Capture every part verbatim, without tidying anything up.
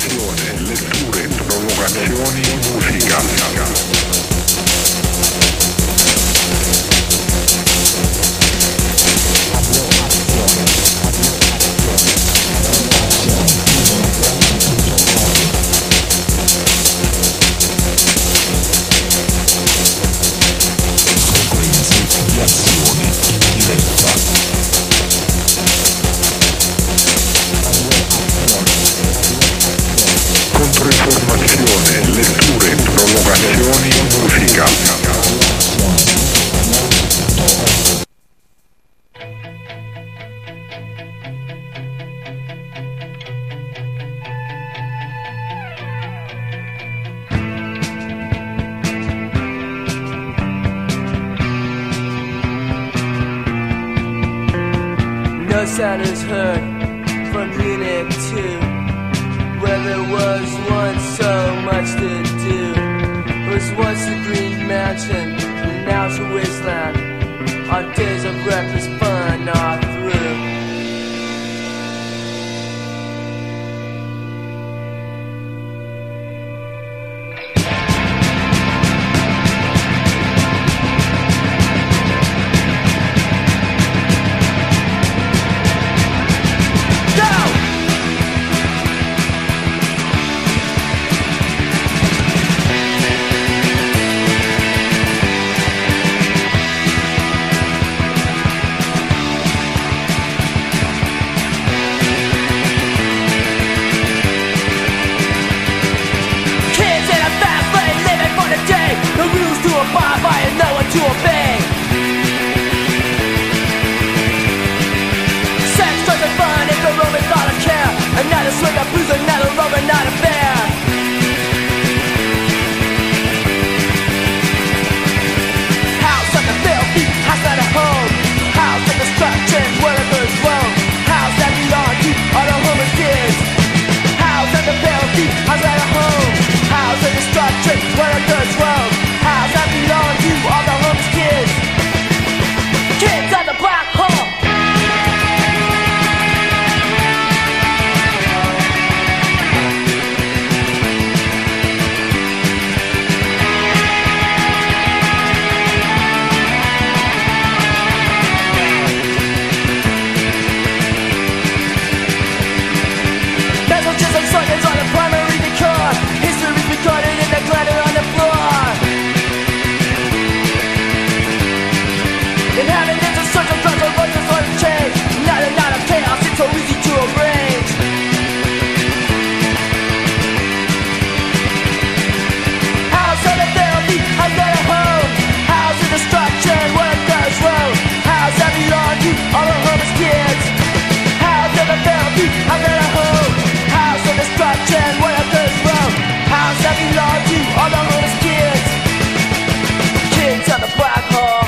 Controinformazione, letture, provocazioni, musica. Controinformazione, letture, provocazioni, musica. No sound is heard from Munich too, where there was once so much to do. It was once a green mansion, and now it's a wasteland. Our days of reckless fun are through. Another swing of blues, another rover, not a bear. House on the filthy, house at a home. House of destruction, where the birds roam. House that belong to all the homeless kids. House on the filthy, house at a home. House of destruction, where the birds roam. House that belong to all the homeless kids. Kids at the black hole. Soldiers on the primary decor. History's recorded in the glitter on the floor. Inhabitants of social structure, voices on the change. Not a lot of chaos, it's so easy to arrange. House of the therapy, house of the home. House of destruction, where it goes road. House that belong to all the homeless kids. House of the therapy, house of the home. House of destruction, where the birds roam. House that belong to all the homeless kids. Kids of the black hole.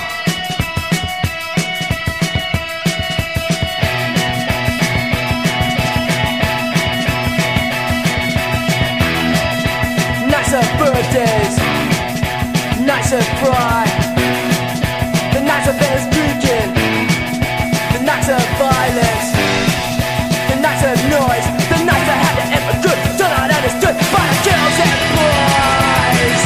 Nights of birthdays, nights of pride, the nights of Venice Beacon, the nights of violence, the nights of noise, the nights I had to end for good, still not understood by the girls and boys.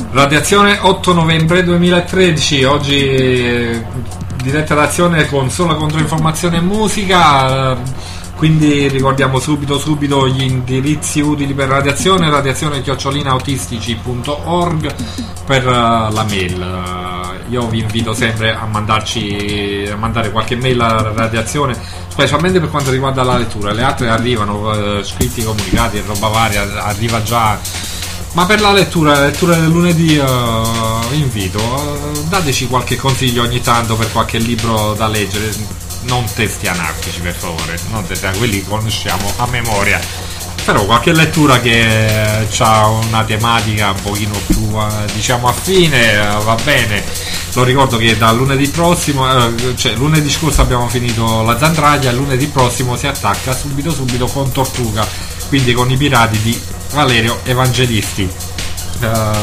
Radiazione otto novembre duemilatredici, oggi eh, diretta d'azione con sola controinformazione e musica, eh, quindi ricordiamo subito subito gli indirizzi utili per radiazione: radiazione chiocciolina autistici punto org per uh, la mail. Uh, io vi invito sempre a mandarci a mandare qualche mail alla radiazione, specialmente per quanto riguarda la lettura. Le altre arrivano uh, scritti, comunicati e roba varia, arriva già. Ma per la lettura, la lettura del lunedì, uh, invito, uh, dateci qualche consiglio ogni tanto per qualche libro da leggere, non testi anarchici per favore, non testi, quelli conosciamo a memoria, però qualche lettura che ha una tematica un pochino più uh, diciamo affine, uh, va bene. Lo ricordo che da lunedì prossimo, uh, cioè lunedì scorso abbiamo finito La Zandraglia, lunedì prossimo si attacca subito subito con Tortuga, quindi con i pirati di Valerio Evangelisti. Uh,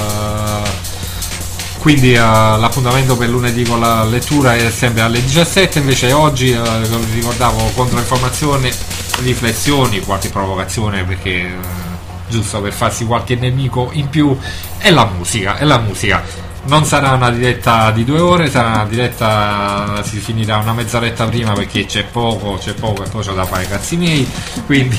quindi uh, l'appuntamento per lunedì con la lettura è sempre alle diciassette, invece oggi uh, ricordavo controinformazione, riflessioni, qualche provocazione, perché uh, giusto per farsi qualche nemico in più, e la musica, e la musica. Non sarà una diretta di due ore, sarà una diretta, si finirà una mezz'oretta prima perché c'è poco, c'è poco e poi c'ho da fare i cazzi miei, quindi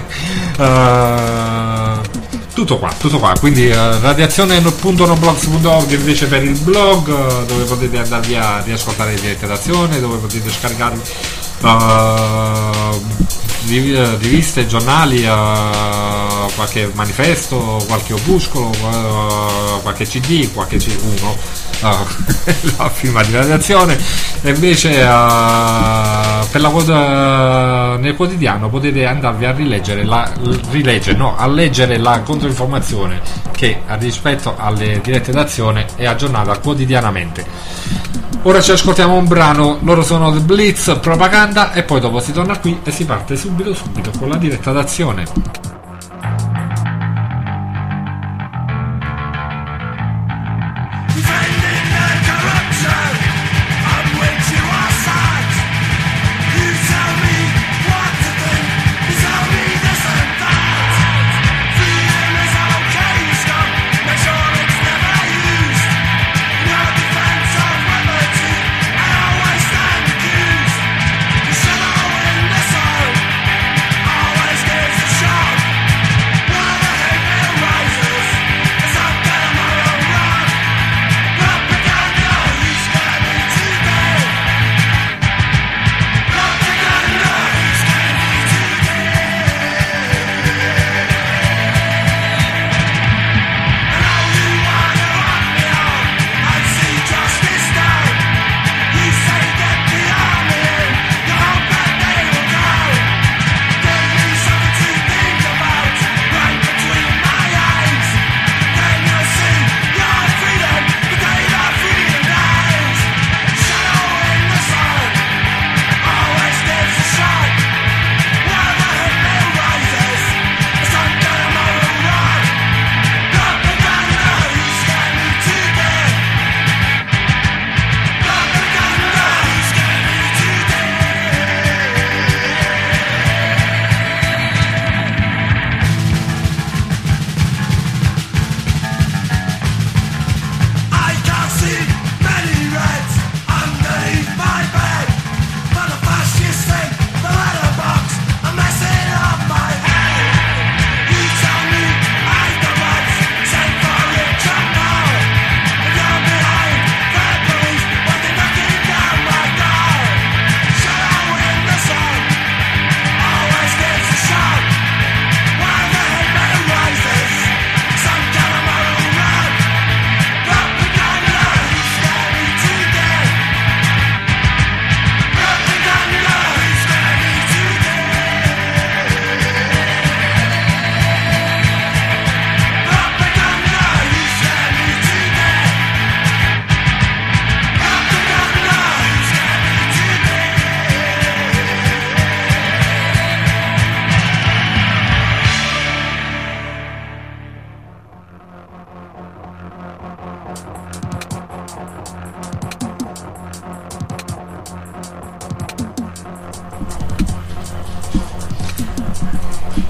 uh, tutto qua, tutto qua. Quindi uh, radiazione punto noblogs punto org invece per il blog, uh, dove potete andarvi a riascoltare le dirette d'azione, dove potete scaricarvi uh, riviste, giornali, uh, qualche manifesto, qualche opuscolo, uh, qualche cd, qualche C uno, uh, la firma di radiazione. E invece uh, per la uh, nel quotidiano potete andarvi a rileggere la rileggere, no, a leggere la controinformazione che rispetto alle dirette d'azione è aggiornata quotidianamente. Ora ci ascoltiamo un brano, loro sono The Blitz, Propaganda, e poi dopo si torna qui e si parte subito subito con la diretta d'azione. Shot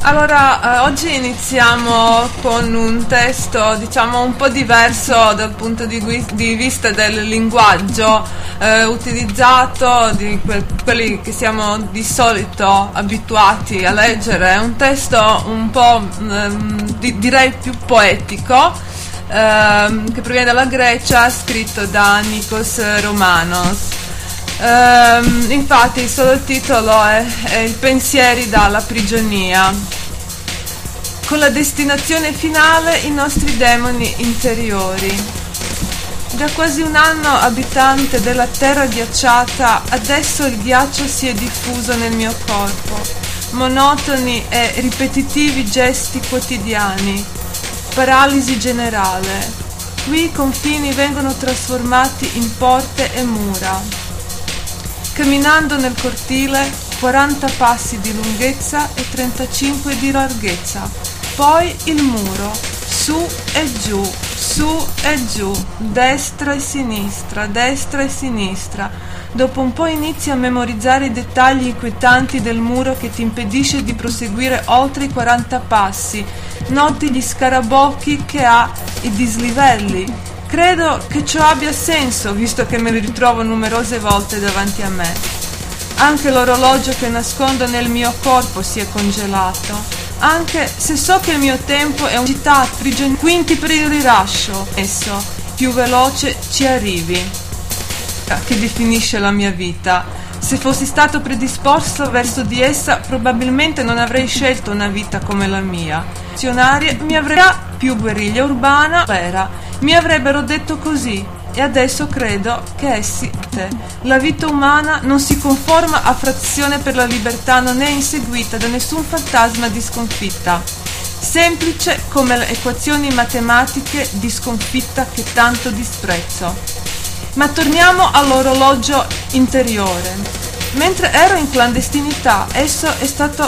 Allora, eh, oggi iniziamo con un testo, diciamo, un po' diverso dal punto di, gui- di vista del linguaggio eh, utilizzato, di que- quelli che siamo di solito abituati a leggere. È un testo un po', ehm, di- direi, più poetico, ehm, che proviene dalla Grecia, scritto da Nikos Romanos. Um, infatti il solo titolo è, è I pensieri dalla prigionia. Con la destinazione finale i nostri demoni interiori. Da quasi un anno abitante della terra ghiacciata, adesso il ghiaccio si è diffuso nel mio corpo. Monotoni e ripetitivi gesti quotidiani. Paralisi generale. Qui i confini vengono trasformati in porte e mura. Camminando nel cortile, quaranta passi di lunghezza e trentacinque di larghezza. Poi il muro, su e giù, su e giù, destra e sinistra, destra e sinistra. Dopo un po' inizi a memorizzare i dettagli inquietanti del muro che ti impedisce di proseguire oltre i quaranta passi. Noti gli scarabocchi che ha, i dislivelli. Credo che ciò abbia senso, visto che me li ritrovo numerose volte davanti a me. Anche l'orologio che nascondo nel mio corpo si è congelato, anche se so che il mio tempo è un'agitato prigioniero. Quinti per il rilascio, esso, più veloce ci arrivi, che definisce la mia vita. Se fossi stato predisposto verso di essa, probabilmente non avrei scelto una vita come la mia. Azionarie mi avrei più guerriglia urbana, era. Mi avrebbero detto così, e adesso credo che essi te. La vita umana non si conforma a frazione per la libertà, non è inseguita da nessun fantasma di sconfitta. Semplice come le equazioni matematiche di sconfitta che tanto disprezzo. Ma torniamo all'orologio interiore. Mentre ero in clandestinità, esso è stato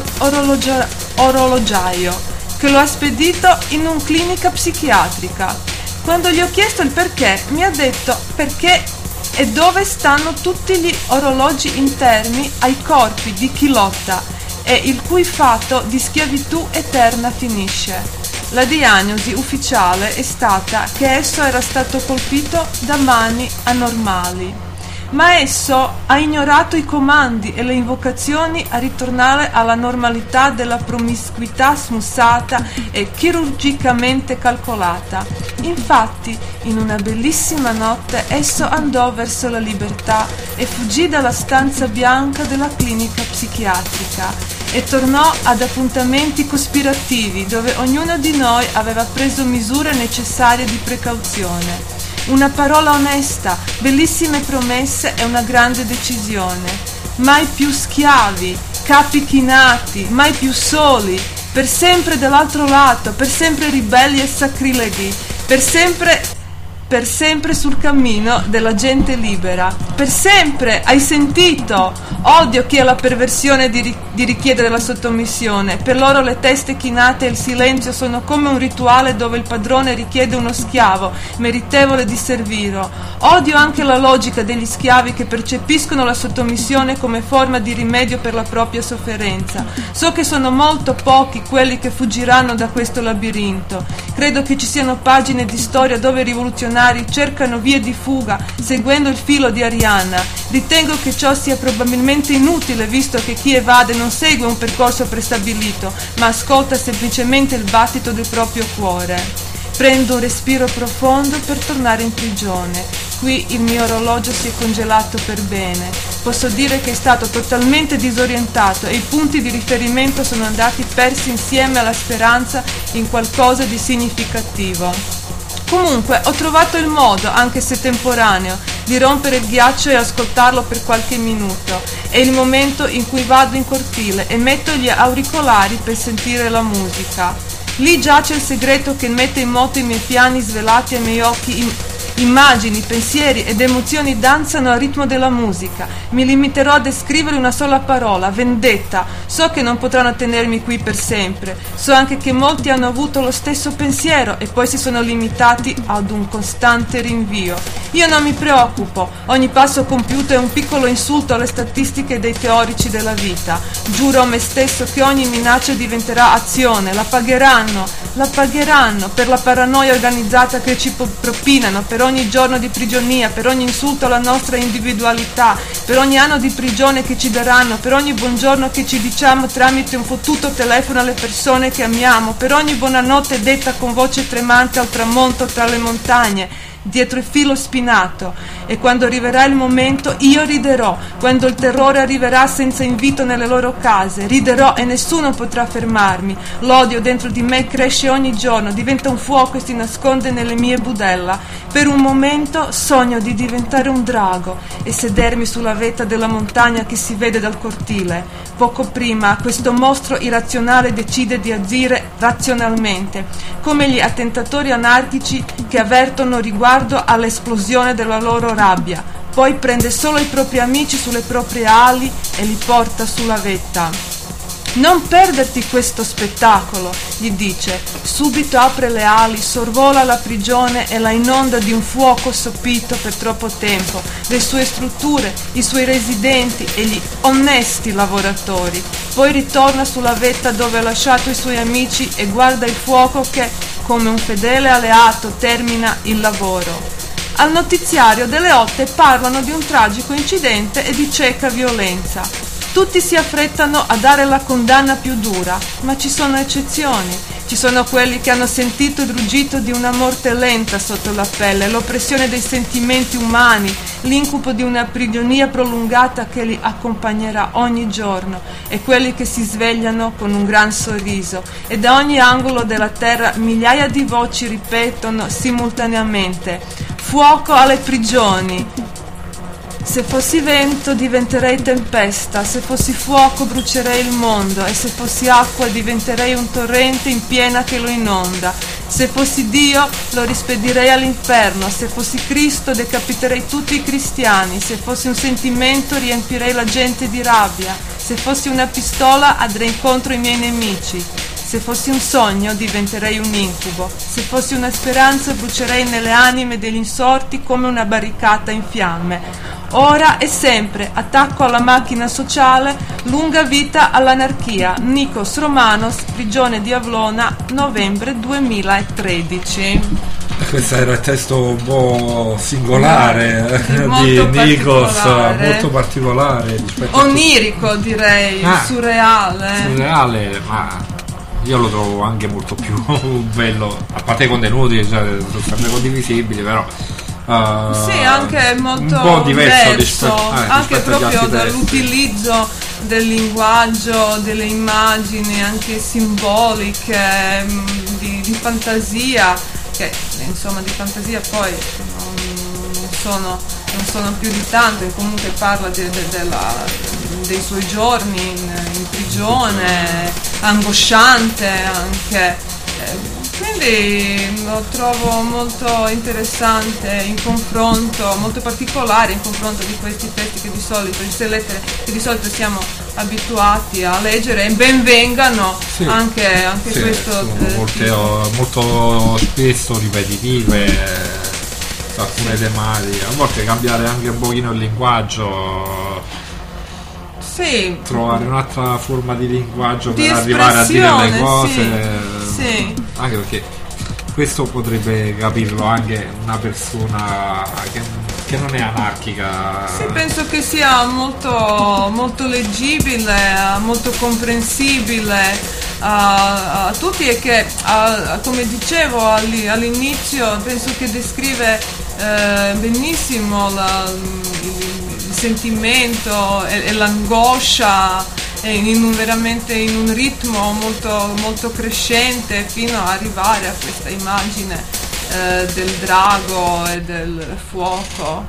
dall'orologiaio, che lo ha spedito in un clinica psichiatrica. Quando gli ho chiesto il perché, mi ha detto perché e dove stanno tutti gli orologi interni ai corpi di chi lotta e il cui fatto di schiavitù eterna finisce. La diagnosi ufficiale è stata che esso era stato colpito da mani anormali. Ma esso ha ignorato i comandi e le invocazioni a ritornare alla normalità della promiscuità smussata e chirurgicamente calcolata. Infatti, in una bellissima notte, esso andò verso la libertà e fuggì dalla stanza bianca della clinica psichiatrica e tornò ad appuntamenti cospirativi dove ognuno di noi aveva preso misure necessarie di precauzione. Una parola onesta, bellissime promesse e una grande decisione. Mai più schiavi, capi chinati, mai più soli, per sempre dall'altro lato, per sempre ribelli e sacrileghi, per sempre, per sempre sul cammino della gente libera. Per sempre, hai sentito? Odio chi ha la perversione di, ri- di richiedere la sottomissione. Per loro le teste chinate e il silenzio sono come un rituale dove il padrone richiede uno schiavo meritevole di servirlo. Odio anche la logica degli schiavi che percepiscono la sottomissione come forma di rimedio per la propria sofferenza. So che sono molto pochi quelli che fuggiranno da questo labirinto. Credo che ci siano pagine di storia dove i rivoluzionari cercano vie di fuga seguendo il filo di Arianna. Ritengo che ciò sia probabilmente inutile, visto che chi evade non segue un percorso prestabilito, ma ascolta semplicemente il battito del proprio cuore. Prendo un respiro profondo per tornare in prigione. Qui il mio orologio si è congelato per bene. Posso dire che è stato totalmente disorientato e i punti di riferimento sono andati persi insieme alla speranza in qualcosa di significativo. Comunque ho trovato il modo, anche se temporaneo, di rompere il ghiaccio e ascoltarlo per qualche minuto. È il momento in cui vado in cortile e metto gli auricolari per sentire la musica. Lì giace il segreto che mette in moto i miei piani svelati ai miei occhi in- Immagini, pensieri ed emozioni danzano al ritmo della musica. Mi limiterò a descrivere una sola parola: vendetta. So che non potranno tenermi qui per sempre. So anche che molti hanno avuto lo stesso pensiero e poi si sono limitati ad un costante rinvio. Io non mi preoccupo. Ogni passo compiuto è un piccolo insulto alle statistiche dei teorici della vita. Giuro a me stesso che ogni minaccia diventerà azione. La pagheranno, la pagheranno per la paranoia organizzata che ci propinano, per ogni giorno di prigionia, per ogni insulto alla nostra individualità, per ogni anno di prigione che ci daranno, per ogni buongiorno che ci diciamo tramite un fottuto telefono alle persone che amiamo, per ogni buonanotte detta con voce tremante al tramonto tra le montagne, dietro il filo spinato. E quando arriverà il momento io riderò, quando il terrore arriverà senza invito nelle loro case, riderò e nessuno potrà fermarmi. L'odio dentro di me cresce ogni giorno, diventa un fuoco e si nasconde nelle mie budella. Per un momento sogno di diventare un drago e sedermi sulla vetta della montagna che si vede dal cortile. Poco prima questo mostro irrazionale decide di agire razionalmente, come gli attentatori anarchici che avvertono riguardo all'esplosione della loro rabbia. Poi prende solo i propri amici sulle proprie ali e li porta sulla vetta. Non perderti questo spettacolo, gli dice. Subito apre le ali, sorvola la prigione e la inonda di un fuoco sopito per troppo tempo, le sue strutture, i suoi residenti e gli onesti lavoratori. Poi ritorna sulla vetta dove ha lasciato i suoi amici e guarda il fuoco che, come un fedele alleato, termina il lavoro. Al notiziario delle otto parlano di un tragico incidente e di cieca violenza. Tutti si affrettano a dare la condanna più dura, ma ci sono eccezioni. Ci sono quelli che hanno sentito il ruggito di una morte lenta sotto la pelle, l'oppressione dei sentimenti umani, l'incubo di una prigionia prolungata che li accompagnerà ogni giorno, e quelli che si svegliano con un gran sorriso, e da ogni angolo della terra migliaia di voci ripetono simultaneamente: fuoco alle prigioni! Se fossi vento diventerei tempesta, se fossi fuoco brucerei il mondo, e se fossi acqua diventerei un torrente in piena che lo inonda. Se fossi Dio lo rispedirei all'inferno, se fossi Cristo decapiterei tutti i cristiani, se fossi un sentimento riempirei la gente di rabbia, se fossi una pistola andrei incontro ai miei nemici. Se fossi un sogno diventerei un incubo, se fossi una speranza brucerei nelle anime degli insorti come una barricata in fiamme. Ora e sempre, attacco alla macchina sociale, lunga vita all'anarchia. Nikos Romanos, prigione di Avlona, novembre duemilatredici. Questo era il testo un po' singolare sì, di molto Nikos, particolare. molto particolare. Onirico, direi, ah, surreale. Surreale, ma io lo trovo anche molto più bello, a parte i contenuti, cioè, sono sempre condivisibili, però uh, sì, anche molto un po' diverso diverso, rispetto, eh, anche rispetto agli proprio altri dall'utilizzo del linguaggio, delle immagini anche simboliche, di, di fantasia, che insomma di fantasia poi non sono, non sono più di tanto, e comunque parla de, de, della, dei suoi giorni in, in prigione, angosciante anche. Quindi lo trovo molto interessante in confronto, molto particolare in confronto di questi testi che di solito, queste lettere che di solito siamo abituati a leggere, e ben vengano sì, anche, anche sì, questo. Sono molte, molto spesso ripetitive, alcune tematiche, a volte cambiare anche un pochino il linguaggio. Sì. Trovare un'altra forma di linguaggio di per arrivare a dire le cose, sì, sì. Anche perché questo potrebbe capirlo anche una persona che, che non è anarchica. Sì, penso che sia molto, molto leggibile, molto comprensibile a, a tutti, e che a, come dicevo all'inizio penso che descrive eh, benissimo la, il, il sentimento e, e l'angoscia in un, veramente in un ritmo molto, molto crescente, fino ad arrivare a questa immagine eh, del drago e del fuoco.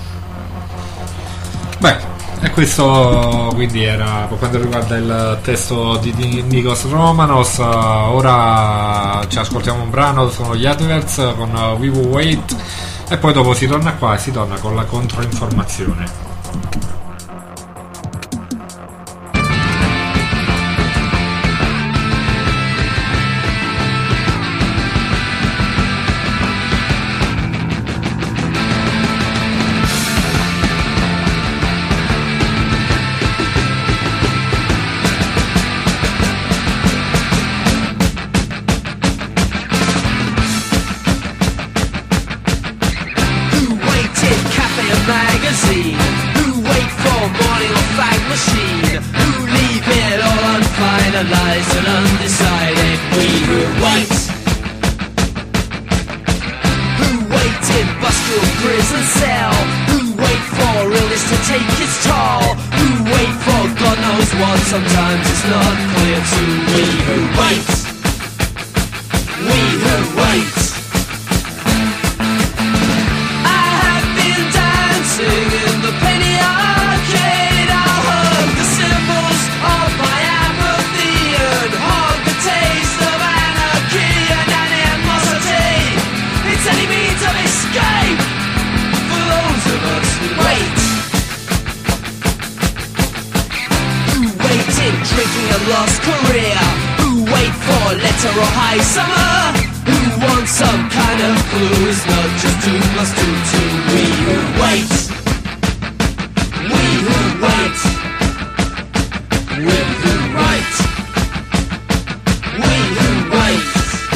Beh, e questo quindi era per quanto riguarda il testo di, di Nikos Romanos. Ora ci ascoltiamo un brano, sono gli Adverts con We Will Wait. e poi dopo si torna qua e si torna con la controinformazione. Sometimes it's not clear to we who wait. We who wait. I have been dancing in the penny arcade. I heard the symbols of my apathy and heard the taste of anarchy and animosity. It's any means of escape for those of us who wait. Drinking a lost career, who wait for letter or high summer, who want some kind of clue. It's not just two plus two, two. We who wait, we who wait, we who write, we who wait.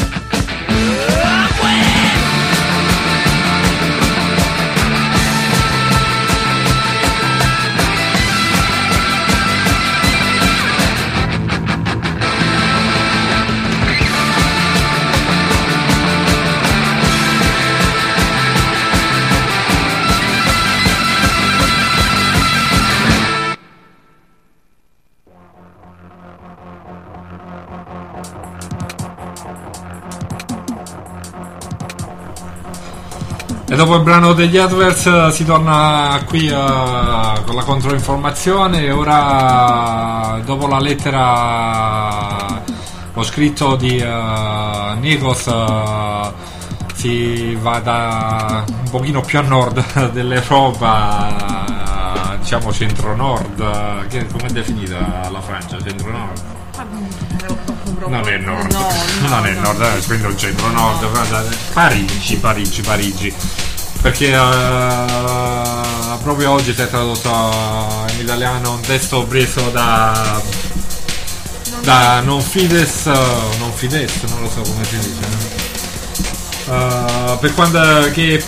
E dopo il brano degli Adverts si torna qui uh, con la controinformazione. E ora, dopo la lettera, lo scritto di uh, Nikos, uh, si va da un pochino più a nord dell'Europa, uh, diciamo centro-nord. Uh, che, come è definita la Francia? Centro-nord? Non è nord, no, no, non è nord, no. Quindi il centro-nord, Parigi, Parigi, Parigi. Perché uh, proprio oggi si è tradotto in italiano un testo preso da da non Fides, non Fides, non lo so come si dice, uh, per quando che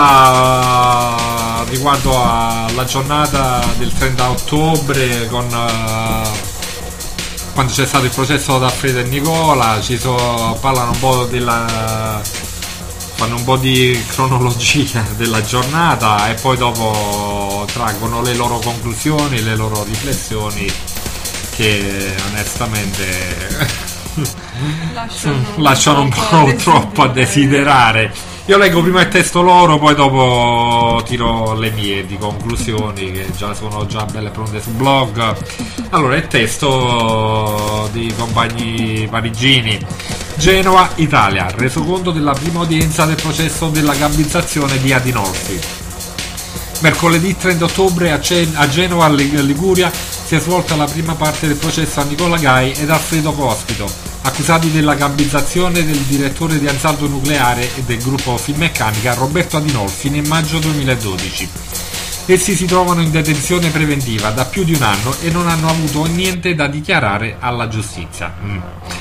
parlava riguardo alla giornata del trenta ottobre con uh, quando c'è stato il processo ad Alfredo e Nicola. Ci so, parlano un po' della fanno un po' di cronologia della giornata e poi dopo traggono le loro conclusioni, le loro riflessioni, che onestamente lasciano, lasciano un po' a troppo a desiderare. Io leggo prima il testo loro, poi dopo tiro le mie di conclusioni, che già sono già belle pronte sul blog. Allora, il testo di compagni parigini. Genova, Italia. Resoconto della prima udienza del processo della gambizzazione di Adinolfi. Mercoledì trenta ottobre a, Gen- a Genova, Liguria, si è svolta la prima parte del processo a Nicola Gai ed Alfredo Cospito, accusati della gambizzazione del direttore di Ansaldo Nucleare e del gruppo Finmeccanica Roberto Adinolfi nel maggio duemiladodici. Essi si trovano in detenzione preventiva da più di un anno e non hanno avuto niente da dichiarare alla giustizia. Mm.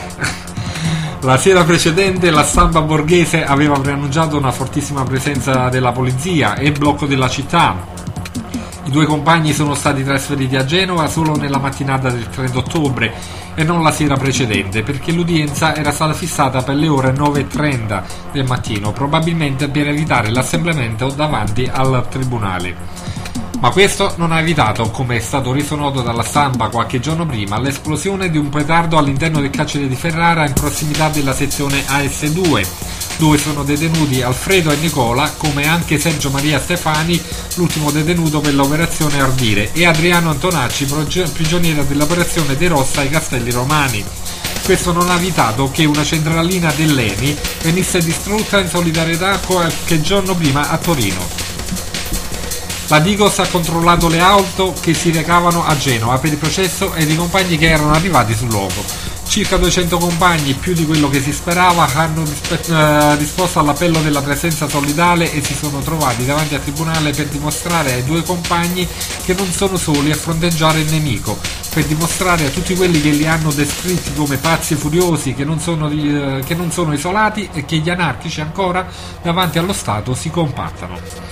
La sera precedente la stampa borghese aveva preannunciato una fortissima presenza della polizia e il blocco della città. I due compagni sono stati trasferiti a Genova solo nella mattinata del trenta ottobre e non la sera precedente, perché l'udienza era stata fissata per le ore nove e trenta del mattino, probabilmente per evitare l'assemblamento davanti al tribunale. Ma questo non ha evitato, come è stato reso noto dalla stampa qualche giorno prima, l'esplosione di un petardo all'interno del carcere di Ferrara in prossimità della sezione A S due, dove sono detenuti Alfredo e Nicola, come anche Sergio Maria Stefani, l'ultimo detenuto per l'operazione Ardire, e Adriano Antonacci, prigioniero dell'operazione De Rossa ai Castelli Romani. Questo non ha evitato che una centralina dell'Eni venisse distrutta in solidarietà qualche giorno prima a Torino. La Digos ha controllato le auto che si recavano a Genova per il processo ed i compagni che erano arrivati sul luogo. Circa duecento compagni, più di quello che si sperava, hanno rispe- eh, risposto all'appello della presenza solidale e si sono trovati davanti al tribunale per dimostrare ai due compagni che non sono soli a fronteggiare il nemico, per dimostrare a tutti quelli che li hanno descritti come pazzi e furiosi che non sono, eh, che non sono isolati e che gli anarchici ancora davanti allo Stato si compattano.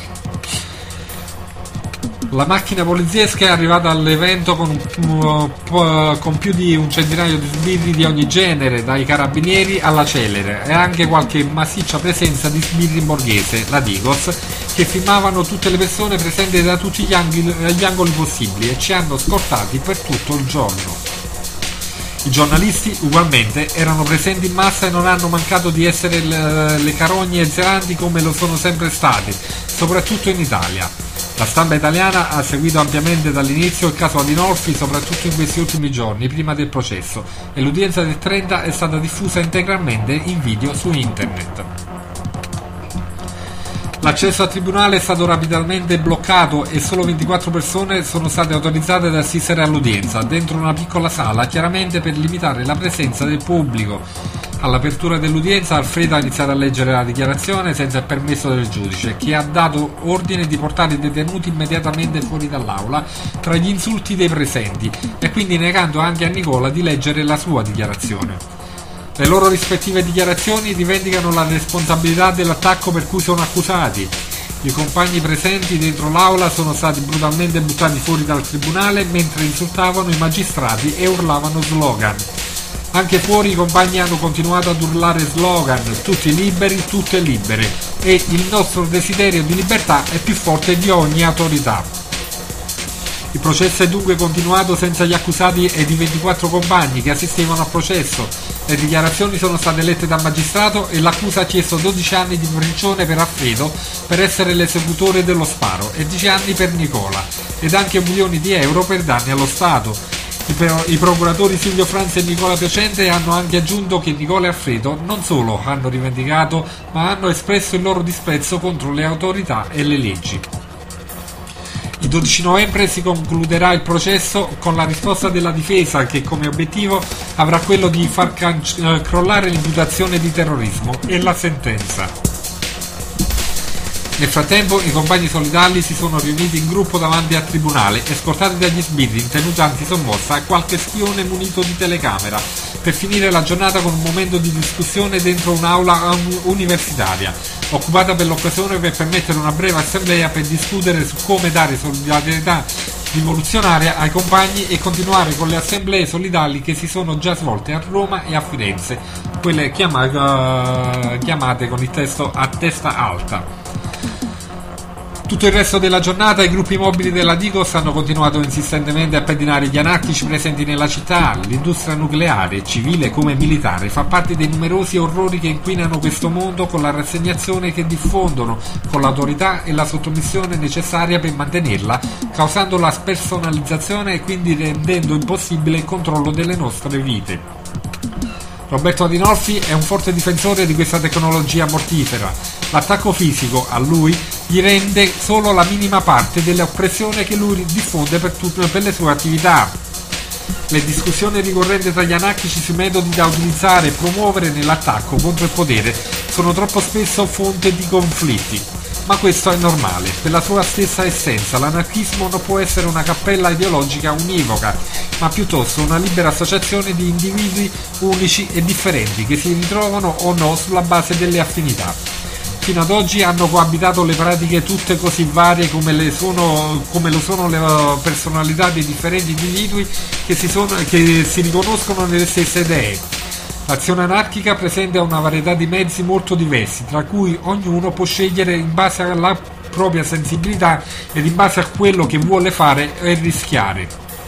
La macchina poliziesca è arrivata all'evento con, uh, con più di un centinaio di sbirri di ogni genere, dai carabinieri alla celere, e anche qualche massiccia presenza di sbirri in borghese, la Digos, che filmavano tutte le persone presenti da tutti gli angoli, gli angoli possibili e ci hanno scortati per tutto il giorno. I giornalisti, ugualmente, erano presenti in massa e non hanno mancato di essere le, le carogne zelanti come lo sono sempre state, soprattutto in Italia. La stampa italiana ha seguito ampiamente dall'inizio il caso Adinolfi, soprattutto in questi ultimi giorni, prima del processo, e l'udienza del trenta è stata diffusa integralmente in video su internet. L'accesso al tribunale è stato rapidamente bloccato e solo ventiquattro persone sono state autorizzate ad assistere all'udienza, dentro una piccola sala, chiaramente per limitare la presenza del pubblico. All'apertura dell'udienza Alfredo ha iniziato a leggere la dichiarazione senza il permesso del giudice, che ha dato ordine di portare i detenuti immediatamente fuori dall'aula tra gli insulti dei presenti, e quindi negando anche a Nicola di leggere la sua dichiarazione. Le loro rispettive dichiarazioni rivendicano la responsabilità dell'attacco per cui sono accusati. I compagni presenti dentro l'aula sono stati brutalmente buttati fuori dal tribunale mentre insultavano i magistrati e urlavano slogan. Anche fuori i compagni hanno continuato ad urlare slogan: tutti liberi, tutte libere, e il nostro desiderio di libertà è più forte di ogni autorità. Il processo è dunque continuato senza gli accusati ed i ventiquattro compagni che assistevano al processo. Le dichiarazioni sono state lette dal magistrato e l'accusa ha chiesto dodici anni di prigione per Alfredo per essere l'esecutore dello sparo e dieci anni per Nicola, ed anche un milione di euro per danni allo Stato. I procuratori Silvio Franzi e Nicola Piacente hanno anche aggiunto che Nicola e Alfredo non solo hanno rivendicato, ma hanno espresso il loro disprezzo contro le autorità e le leggi. Il dodici novembre si concluderà il processo con la risposta della difesa, che come obiettivo avrà quello di far can- crollare l'imputazione di terrorismo e la sentenza. Nel frattempo i compagni solidali si sono riuniti in gruppo davanti al tribunale, escortati dagli sbirri in tenuta antisommossa e qualche spione munito di telecamera, per finire la giornata con un momento di discussione dentro un'aula universitaria, occupata per l'occasione per permettere una breve assemblea per discutere su come dare solidarietà rivoluzionaria ai compagni e continuare con le assemblee solidali che si sono già svolte a Roma e a Firenze, quelle chiamate, chiamate con il testo a testa alta. Tutto il resto della giornata i gruppi mobili della Digos hanno continuato insistentemente a pedinare gli anarchici presenti nella città. L'industria nucleare, civile come militare, fa parte dei numerosi orrori che inquinano questo mondo, con la rassegnazione che diffondono, con l'autorità e la sottomissione necessaria per mantenerla, causando la spersonalizzazione e quindi rendendo impossibile il controllo delle nostre vite. Roberto Adinolfi è un forte difensore di questa tecnologia mortifera. L'attacco fisico a lui gli rende solo la minima parte dell'oppressione che lui diffonde per, tut- per le sue attività. Le discussioni ricorrenti tra gli anarchici sui metodi da utilizzare e promuovere nell'attacco contro il potere sono troppo spesso fonte di conflitti. Ma questo è normale, per la sua stessa essenza l'anarchismo non può essere una cappella ideologica univoca, ma piuttosto una libera associazione di individui unici e differenti che si ritrovano o no sulla base delle affinità. Fino ad oggi hanno coabitato le pratiche tutte così varie come, le sono, come lo sono le personalità dei differenti individui che si, sono, che si riconoscono nelle stesse idee. L'azione anarchica presenta una varietà di mezzi molto diversi, tra cui ognuno può scegliere in base alla propria sensibilità ed in base a quello che vuole fare e rischiare.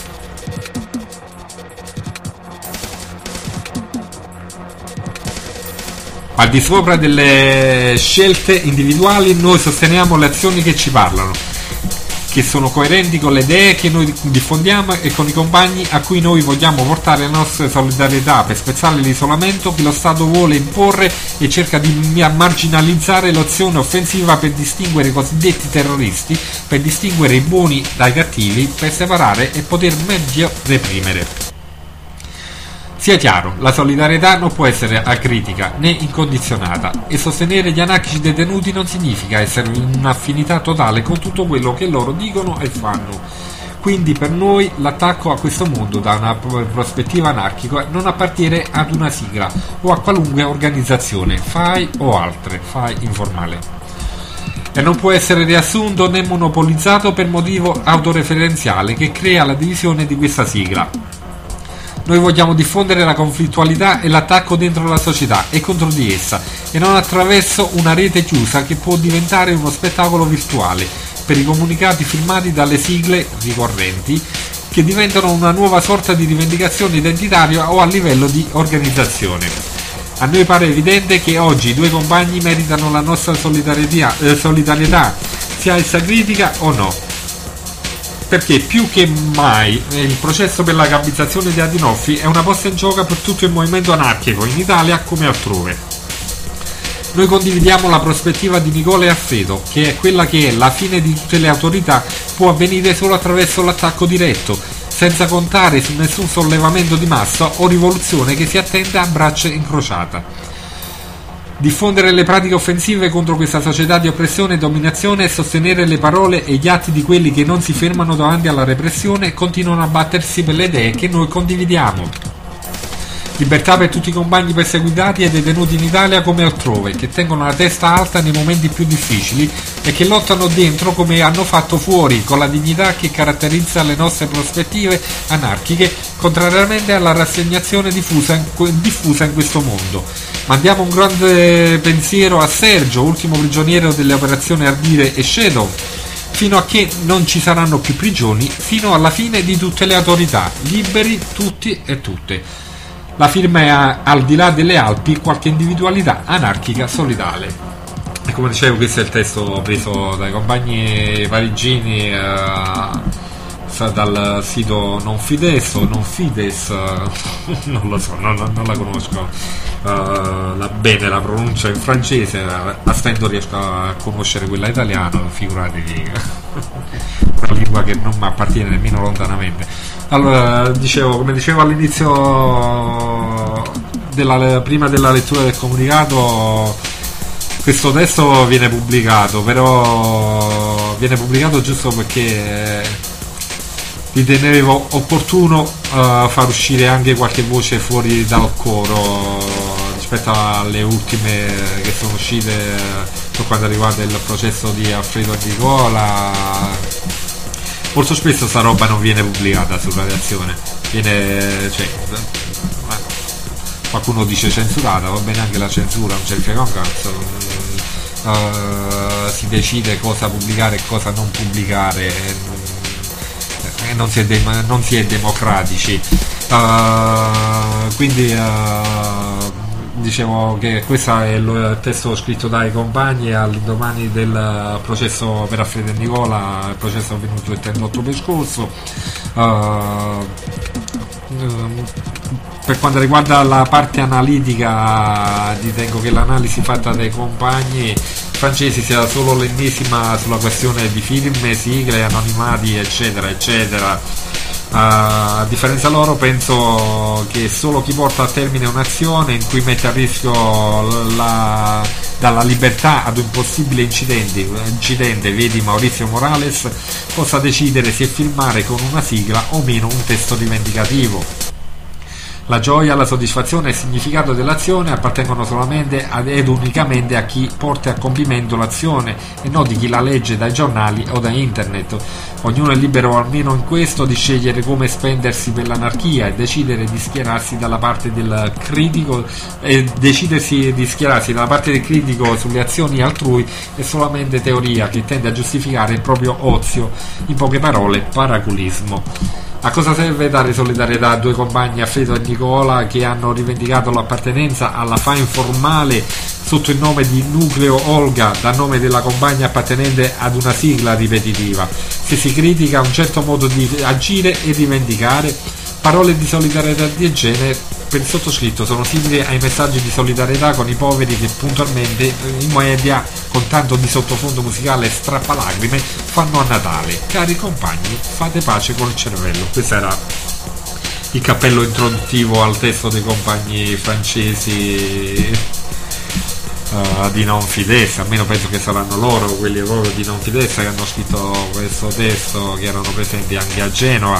Al di sopra delle scelte individuali, noi sosteniamo le azioni che ci parlano, che sono coerenti con le idee che noi diffondiamo e con i compagni a cui noi vogliamo portare la nostra solidarietà, per spezzare l'isolamento che lo Stato vuole imporre e cerca di marginalizzare l'azione offensiva per distinguere i cosiddetti terroristi, per distinguere i buoni dai cattivi, per separare e poter meglio reprimere. Sia chiaro, la solidarietà non può essere acritica né incondizionata, e sostenere gli anarchici detenuti non significa essere in un'affinità totale con tutto quello che loro dicono e fanno. Quindi per noi l'attacco a questo mondo da una prospettiva anarchica non appartiene ad una sigla o a qualunque organizzazione, F A I o altre, F A I informale. E non può essere riassunto né monopolizzato per motivo autoreferenziale che crea la divisione di questa sigla. Noi vogliamo diffondere la conflittualità e l'attacco dentro la società e contro di essa, e non attraverso una rete chiusa che può diventare uno spettacolo virtuale per i comunicati firmati dalle sigle ricorrenti che diventano una nuova sorta di rivendicazione identitaria o a livello di organizzazione. A noi pare evidente che oggi i due compagni meritano la nostra solidarietà, eh, solidarietà sia essa critica o no. Perché più che mai il processo per la gambizzazione di Adinolfi è una posta in gioco per tutto il movimento anarchico in Italia come altrove. Noi condividiamo la prospettiva di Nicola e Alfredo, che è quella che la fine di tutte le autorità può avvenire solo attraverso l'attacco diretto, senza contare su nessun sollevamento di massa o rivoluzione che si attenda a braccia incrociate. Diffondere le pratiche offensive contro questa società di oppressione e dominazione e sostenere le parole e gli atti di quelli che non si fermano davanti alla repressione e continuano a battersi per le idee che noi condividiamo. Libertà per tutti i compagni perseguitati e detenuti in Italia come altrove, che tengono la testa alta nei momenti più difficili e che lottano dentro come hanno fatto fuori, con la dignità che caratterizza le nostre prospettive anarchiche, contrariamente alla rassegnazione diffusa in, diffusa in questo mondo. Mandiamo un grande pensiero a Sergio, ultimo prigioniero delle operazioni Ardire e Shadow, fino a che non ci saranno più prigioni, fino alla fine di tutte le autorità, liberi tutti e tutte. La firma è a, al di là delle Alpi, qualche individualità anarchica solidale. E come dicevo, questo è il testo preso dai compagni parigini eh, dal sito Non Fides o Non Fides, eh, non lo so, non, non la conosco uh, la, bene la pronuncia in francese, a stento riesco a conoscere quella italiana, figuratevi una lingua che non mi appartiene nemmeno lontanamente. Allora, dicevo, come dicevo all'inizio della, prima della lettura del comunicato, questo testo viene pubblicato, però viene pubblicato giusto perché ritenevo opportuno uh, far uscire anche qualche voce fuori dal coro rispetto alle ultime che sono uscite per quanto riguarda il processo di Alfredo e Nicola. Molto spesso sta roba non viene pubblicata sulla reazione, viene, cioè, qualcuno dice censurata, va bene anche la censura, non c'è il frega un cazzo, uh, si decide cosa pubblicare e cosa non pubblicare, e non si è, de- non si è democratici, uh, quindi uh, dicevo che questo è il testo scritto dai compagni all'indomani del processo per Alfredo e Nicola, il processo avvenuto il trenta ottobre scorso. Uh, per quanto riguarda la parte analitica, ritengo che l'analisi fatta dai compagni francesi sia solo l'ennesima sulla questione di firme, sigle, anonimati, eccetera eccetera. Uh, a differenza loro, penso che solo chi porta a termine un'azione in cui mette a rischio la, dalla libertà ad un possibile incidente, incidente, vedi Maurizio Morales, possa decidere se filmare con una sigla o meno un testo rivendicativo. La gioia, la soddisfazione e il significato dell'azione appartengono solamente ed unicamente a chi porta a compimento l'azione e non di chi la legge dai giornali o da internet. Ognuno è libero, almeno in questo, di scegliere come spendersi per l'anarchia e decidere di schierarsi dalla parte del critico e decidersi di schierarsi dalla parte del critico sulle azioni altrui è solamente teoria che tende a giustificare il proprio ozio, in poche parole paraculismo. A cosa serve dare solidarietà a due compagni, Alfredo e Nicola, che hanno rivendicato l'appartenenza alla F A I informale sotto il nome di Nucleo Olga, dal nome della compagna appartenente ad una sigla ripetitiva. Se si critica un certo modo di agire e rivendicare, parole di solidarietà di genere per il sottoscritto sono simili ai messaggi di solidarietà con i poveri che puntualmente in media, con tanto di sottofondo musicale strappalacrime, fanno a Natale. Cari compagni, fate pace col cervello. Questo era il cappello introduttivo al testo dei compagni francesi Uh, di Non Fidessa, almeno penso che saranno loro, quelli proprio di Non Fidessa, che hanno scritto questo testo, che erano presenti anche a Genova.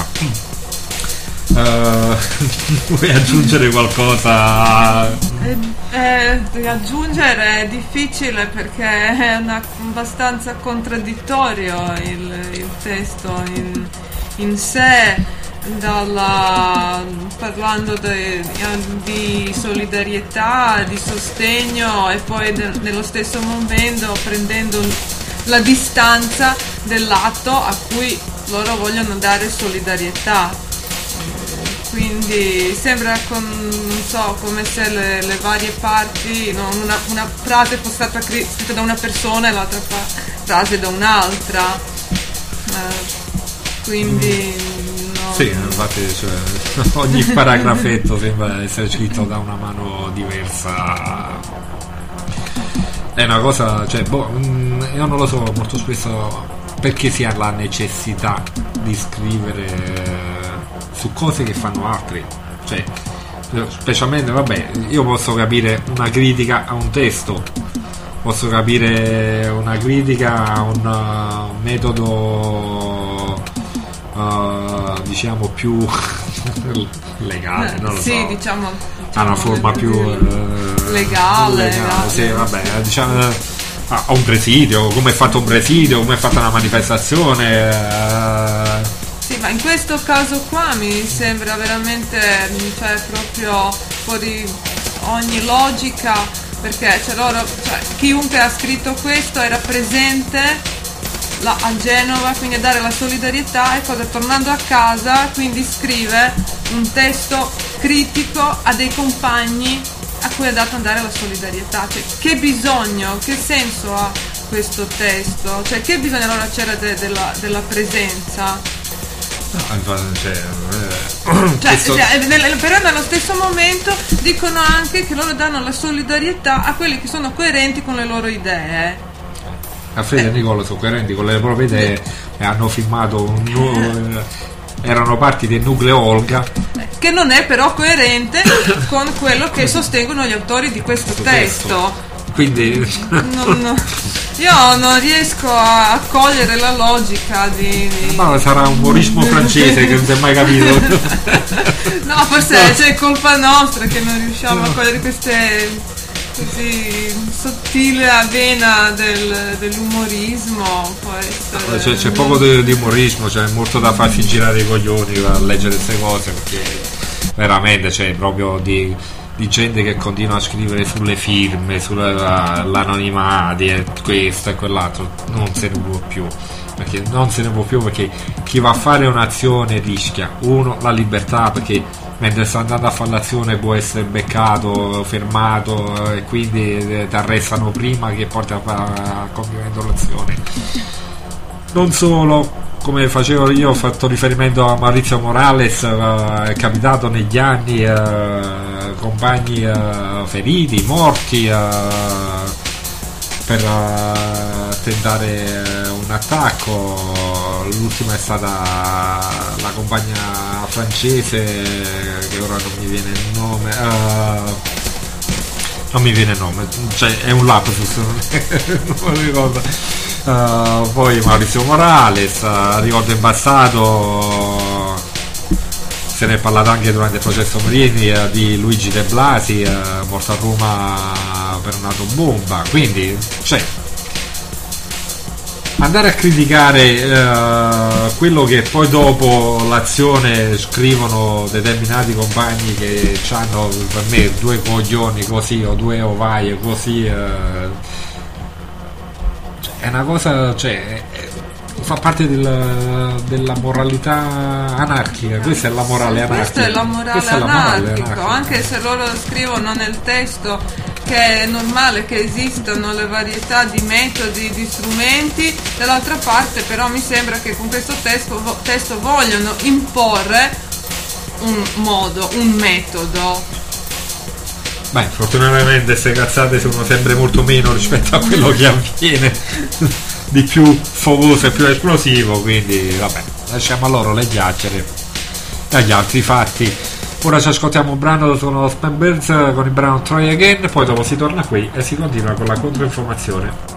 Uh, vuoi aggiungere qualcosa? Eh, eh, aggiungere è difficile perché è una, abbastanza contraddittorio il, il testo in, in sé. Dalla, parlando de, di solidarietà, di sostegno e poi de, nello stesso momento prendendo la distanza dell'atto a cui loro vogliono dare solidarietà. Quindi sembra con, non so, come se le, le varie parti, no, una, una frase fosse stata scritta da una persona e l'altra frase da un'altra. Uh, quindi sì, infatti, cioè, ogni paragrafetto sembra essere scritto da una mano diversa. È una cosa, cioè, boh, io non lo so molto spesso perché si ha la necessità di scrivere su cose che fanno altri. Cioè, specialmente, vabbè, io posso capire una critica a un testo, posso capire una critica a un uh, metodo Uh, diciamo più legale, non lo sì, so, diciamo, ha una forma più uh, legale, legale, sì, vabbè, diciamo, uh, a un presidio, come è fatto un presidio, come è fatta una manifestazione. Uh... Sì, ma in questo caso qua mi sembra veramente, cioè, proprio fuori ogni logica, perché cioè, loro, cioè, chiunque ha scritto questo era presente La, a Genova, quindi a dare la solidarietà, e cosa, tornando a casa quindi scrive un testo critico a dei compagni a cui è dato andare la solidarietà. Cioè, che bisogno, che senso ha questo testo? Cioè, che bisogno allora c'era de, della, della presenza? No, cioè, eh, cioè, questo... cioè, nel, però nello stesso momento dicono anche che loro danno la solidarietà a quelli che sono coerenti con le loro idee. Alfredo e Nicola sono coerenti con le proprie idee e hanno firmato un nuovo, erano parti del Nucleo Olga, che non è però coerente con quello che sostengono gli autori di questo testo. testo. Quindi non, io non riesco a cogliere la logica di, di... Ma sarà un umorismo francese che non si è mai capito. No, forse c'è colpa nostra che non riusciamo a cogliere queste così sottile avena del, dell'umorismo. Può essere... c'è, c'è poco di, di umorismo, c'è molto da farsi girare i coglioni a leggere queste cose, perché veramente c'è proprio di, di gente che continua a scrivere sulle firme, sull'anonimati e questo e quell'altro. Non se ne può più, perché non se ne può più perché chi va a fare un'azione rischia, uno, la libertà, perché mentre sta andando a fare l'azione può essere beccato, fermato e quindi ti arrestano prima che porti a, a compiendo l'azione. Non solo, come facevo io, ho fatto riferimento a Maurizio Morales, uh, è capitato negli anni uh, compagni uh, feriti, morti uh, per uh, tentare un attacco. L'ultima è stata la compagna francese, che ora non mi viene il nome, uh, non mi viene il nome, cioè è un lapsus, non mi ricordo. Uh, poi Maurizio Morales, uh, ricordo in passato se ne è parlato anche durante il processo Marini, uh, di Luigi De Blasi, uh, morto a Roma per un'autobomba. Quindi cioè andare a criticare uh, quello che poi dopo l'azione scrivono determinati compagni che hanno per me due coglioni così o due ovaie così, uh, è una cosa, cioè fa parte del, della moralità anarchica. Questa è la morale anarchica. Questa è la morale, Questa è la anarchica, morale anarchica. Anche se loro scrivono nel testo che è normale che esistano le varietà di metodi, di strumenti, dall'altra parte però mi sembra che con questo testo, vo- testo vogliono imporre un modo, un metodo. Beh, fortunatamente queste cazzate sono sempre molto meno rispetto a quello che avviene di più focoso e più esplosivo, quindi vabbè, lasciamo a loro le chiacchiere e agli altri fatti. Ora ci ascoltiamo un brano, sono Spam Birds con il brano Try Again, poi dopo si torna qui e si continua con la controinformazione.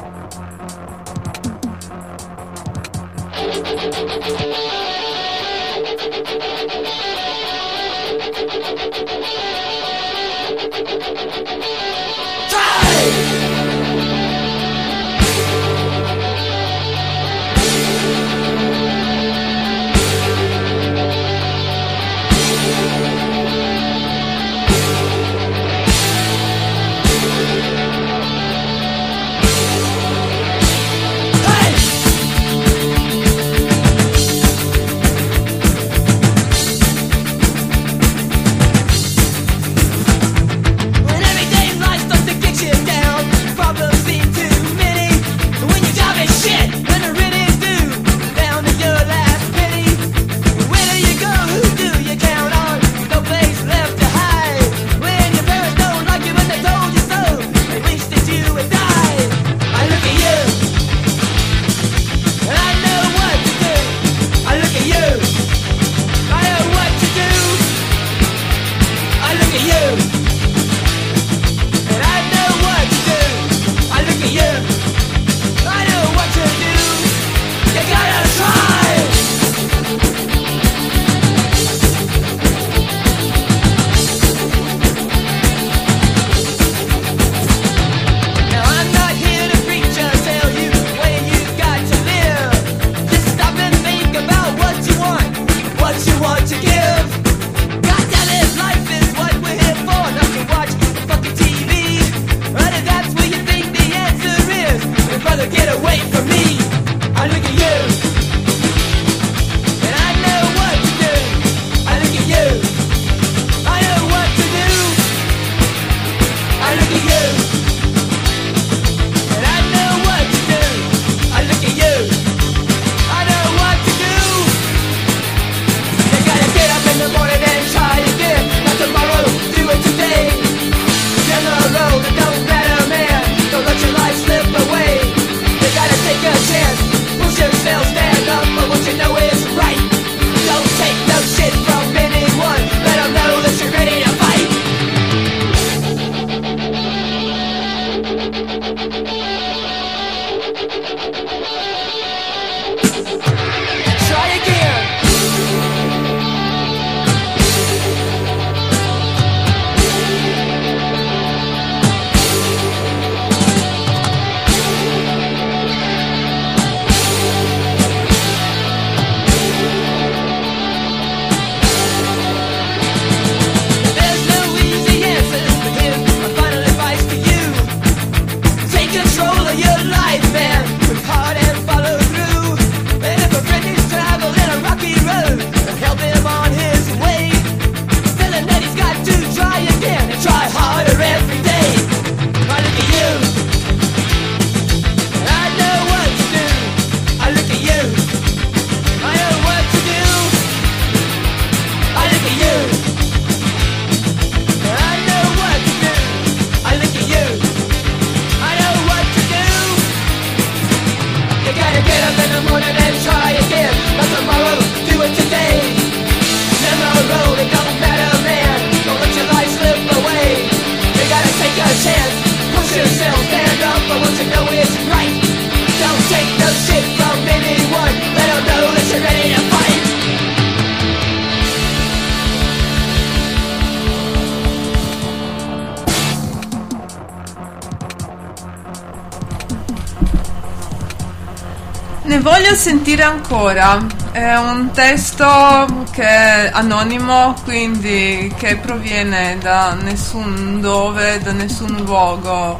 Ne voglio sentire ancora. È un testo che è anonimo, quindi che proviene da nessun dove, da nessun luogo.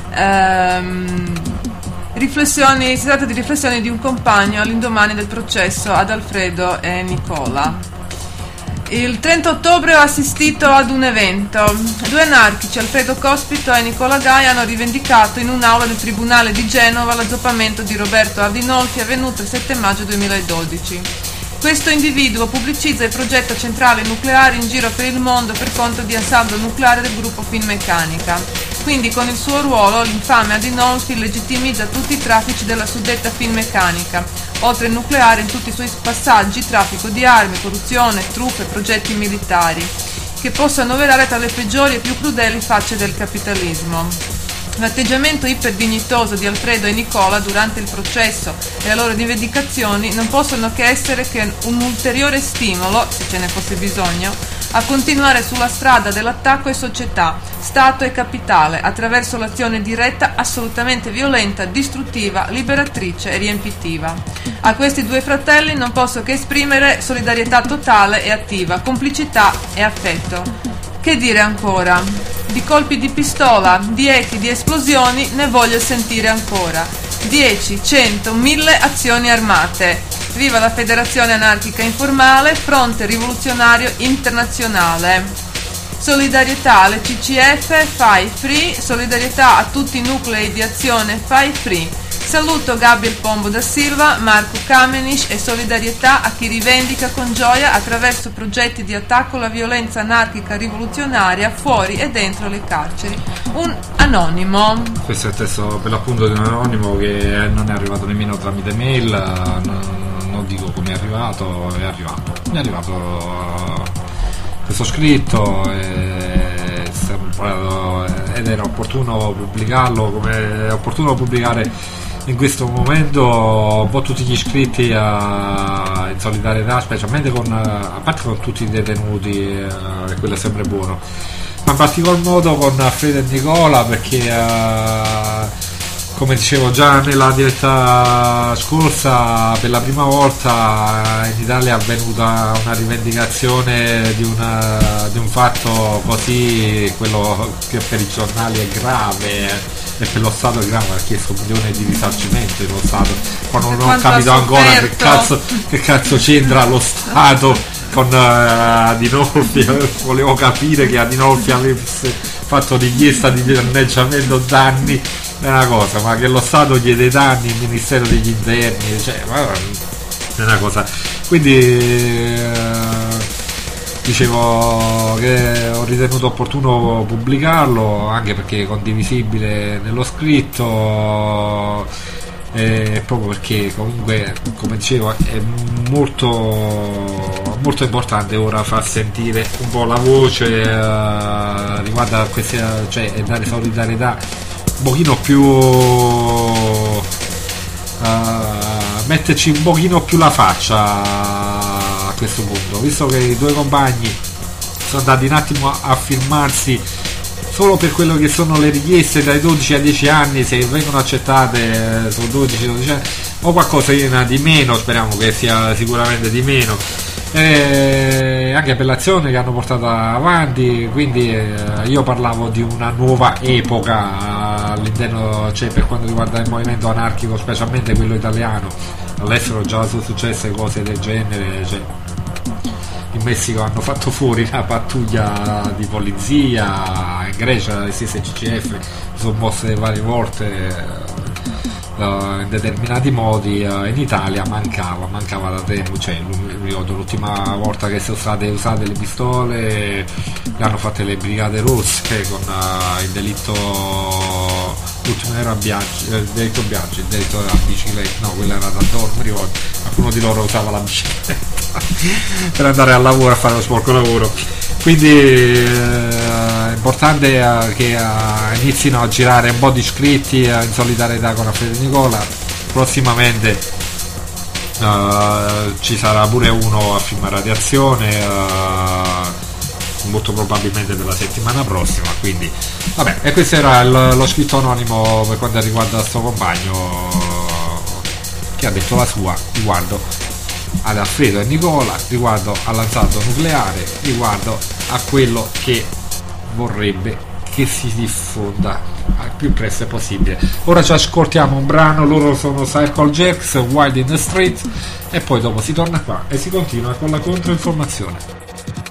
Ehm, riflessioni, si tratta di riflessioni di un compagno all'indomani del processo ad Alfredo e Nicola. Il trenta ottobre ho assistito ad un evento. Due anarchici, Alfredo Cospito e Nicola Gai, hanno rivendicato in un'aula del Tribunale di Genova l'azzoppamento di Roberto Ardinolfi avvenuto il sette maggio duemiladodici. Questo individuo pubblicizza e progetta centrali nucleari in giro per il mondo per conto di Assaldo Nucleare del gruppo Finmeccanica. Quindi con il suo ruolo l'infame Ardinolfi legittimizza tutti i traffici della suddetta Finmeccanica, oltre al nucleare in tutti i suoi passaggi, traffico di armi, corruzione, truffe, progetti militari, che possa annoverare tra le peggiori e più crudeli facce del capitalismo. L'atteggiamento iperdignitoso di Alfredo e Nicola durante il processo e le loro rivendicazioni non possono che essere che un ulteriore stimolo, se ce ne fosse bisogno, a continuare sulla strada dell'attacco ai società, Stato e capitale, attraverso l'azione diretta assolutamente violenta, distruttiva, liberatrice e riempitiva. A questi due fratelli non posso che esprimere solidarietà totale e attiva, complicità e affetto. Che dire ancora? Di colpi di pistola, di echi, di esplosioni ne voglio sentire ancora. dieci, cento, mille azioni armate. Viva la Federazione Anarchica Informale, Fronte Rivoluzionario Internazionale. Solidarietà alle C C F, Fai Free, solidarietà a tutti i nuclei di azione Fai Free. Saluto Gabriel Pombo da Silva, Marco Kamenisch e solidarietà a chi rivendica con gioia attraverso progetti di attacco alla violenza anarchica rivoluzionaria fuori e dentro le carceri. Un anonimo. Questo è il testo per l'appunto di un anonimo che non è arrivato nemmeno tramite mail, non, non dico come è arrivato, è arrivato. Mi è arrivato uh, questo scritto e ed era opportuno pubblicarlo, come è opportuno pubblicare in questo momento un po' tutti gli iscritti a, in solidarietà, specialmente con, a parte con tutti i detenuti, eh, e quello è sempre buono, ma in particolar modo con Alfredo e Nicola, perché eh, come dicevo già nella diretta scorsa, per la prima volta in Italia è avvenuta una rivendicazione di, una, di un fatto così, quello che per i giornali è grave e per lo Stato è grave, ha chiesto milioni di risarcimento dello Stato, quando non ho capito ancora che cazzo, che cazzo c'entra lo Stato con uh, Adinolfi. Volevo capire che Adinolfi avesse fatto richiesta di danneggiamento danni è una cosa, ma che lo Stato chiede danni, il Ministero degli Interni, cioè è una cosa. Quindi uh, dicevo che ho ritenuto opportuno pubblicarlo, anche perché è condivisibile nello scritto, e proprio perché comunque, come dicevo, è molto molto importante ora far sentire un po' la voce uh, riguardo a queste, cioè, e dare solidarietà un pochino più uh, metterci un pochino più la faccia a questo punto, visto che i due compagni sono andati un attimo a firmarsi solo per quello che sono le richieste dai dodici ai dieci anni, se vengono accettate eh, sono dodici dodici anni o qualcosa di meno, speriamo che sia sicuramente di meno, e anche per l'azione che hanno portato avanti. Quindi eh, io parlavo di una nuova epoca all'interno, cioè per quanto riguarda il movimento anarchico, specialmente quello italiano. All'estero già sono successe cose del genere, cioè in Messico hanno fatto fuori una pattuglia di polizia, in Grecia le stesse C C F sono mosse varie volte uh, in determinati modi, uh, in Italia mancava, mancava da tempo, cioè l'ultima volta che sono state usate le pistole le hanno fatte le Brigate Rosse con uh, il delitto, l'ultimo era Biaggi, il delitto Biaggi, il delitto della bicicletta, no, quella era da dormire, mi ricordo, qualcuno di loro usava la bicicletta per andare al lavoro a fare lo sporco lavoro. Quindi eh, è importante eh, che eh, inizino a girare un po' di iscritti eh, in solidarietà con Alfredo e Nicola. Prossimamente eh, ci sarà pure uno a film Radiazione, eh, molto probabilmente per la settimana prossima. Quindi vabbè, e questo era il, lo scritto anonimo per quanto riguarda questo compagno che ha detto la sua riguardo ad Alfredo e Nicola, riguardo all'azzardo nucleare, riguardo a quello che vorrebbe che si diffonda al più presto possibile. Ora ci ascoltiamo un brano, loro sono Circle Jerks, Wild in the Street, e poi dopo si torna qua e si continua con la controinformazione.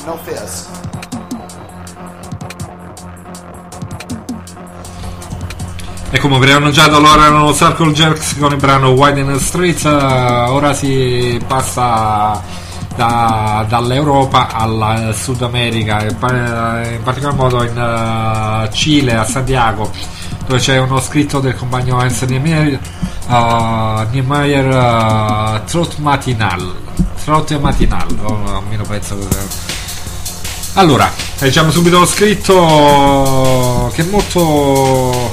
no fears. E come avrei annunciato, loro erano Circle Jerks con il brano Wide in the Streets. Uh, ora si passa da, dall'Europa al Sud America, in, in particolar modo in uh, Cile, a Santiago, dove c'è uno scritto del compagno Hans Niemeyer, uh, Niemeyer uh, Trot Matinal Trot Matinal oh, almeno penso che... Allora, leggiamo subito lo scritto, che è molto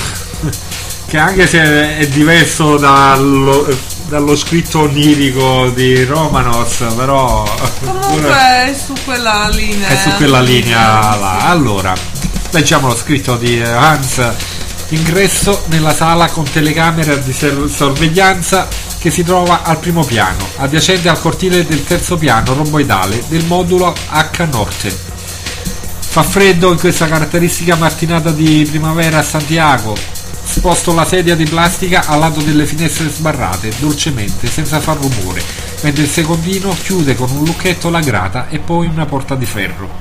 che anche se è diverso dallo, dallo scritto onirico di Romanos, però comunque è su quella linea è su quella linea là. Allora, leggiamo lo scritto di Hans. Ingresso nella sala con telecamera di sorveglianza che si trova al primo piano, adiacente al cortile del terzo piano romboidale del modulo H Norte. Fa freddo in questa caratteristica mattinata di primavera a Santiago. Sposto la sedia di plastica al lato delle finestre sbarrate, dolcemente, senza far rumore, mentre il secondino chiude con un lucchetto la grata e poi una porta di ferro.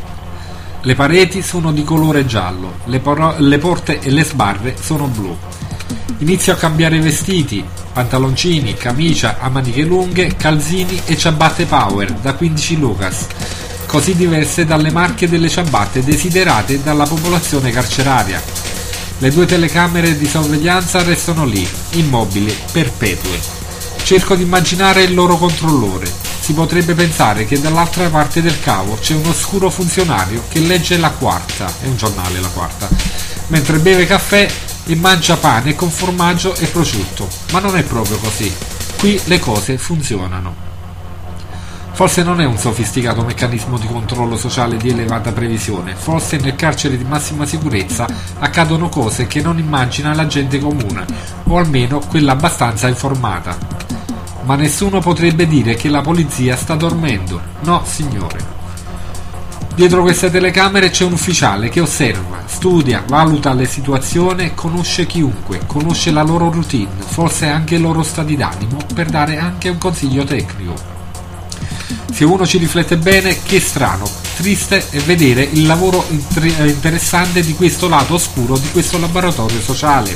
Le pareti sono di colore giallo, le, por- le porte e le sbarre sono blu. Inizio a cambiare i vestiti, pantaloncini, camicia a maniche lunghe, calzini e ciabatte Power da quindici Lucas, così diverse dalle marche delle ciabatte desiderate dalla popolazione carceraria. Le due telecamere di sorveglianza restano lì, immobili, perpetue. Cerco di immaginare il loro controllore. Si potrebbe pensare che dall'altra parte del cavo c'è un oscuro funzionario che legge La Quarta, è un giornale La Quarta, mentre beve caffè e mangia pane con formaggio e prosciutto. Ma non è proprio così. Qui le cose funzionano. Forse non è un sofisticato meccanismo di controllo sociale di elevata previsione, forse nel carcere di massima sicurezza accadono cose che non immagina la gente comune, o almeno quella abbastanza informata. Ma nessuno potrebbe dire che la polizia sta dormendo. No, signore. Dietro queste telecamere c'è un ufficiale che osserva, studia, valuta le situazioni, conosce chiunque, conosce la loro routine, forse anche i loro stati d'animo, per dare anche un consiglio tecnico. Se uno ci riflette bene, che strano, triste è vedere il lavoro interessante di questo lato oscuro di questo laboratorio sociale.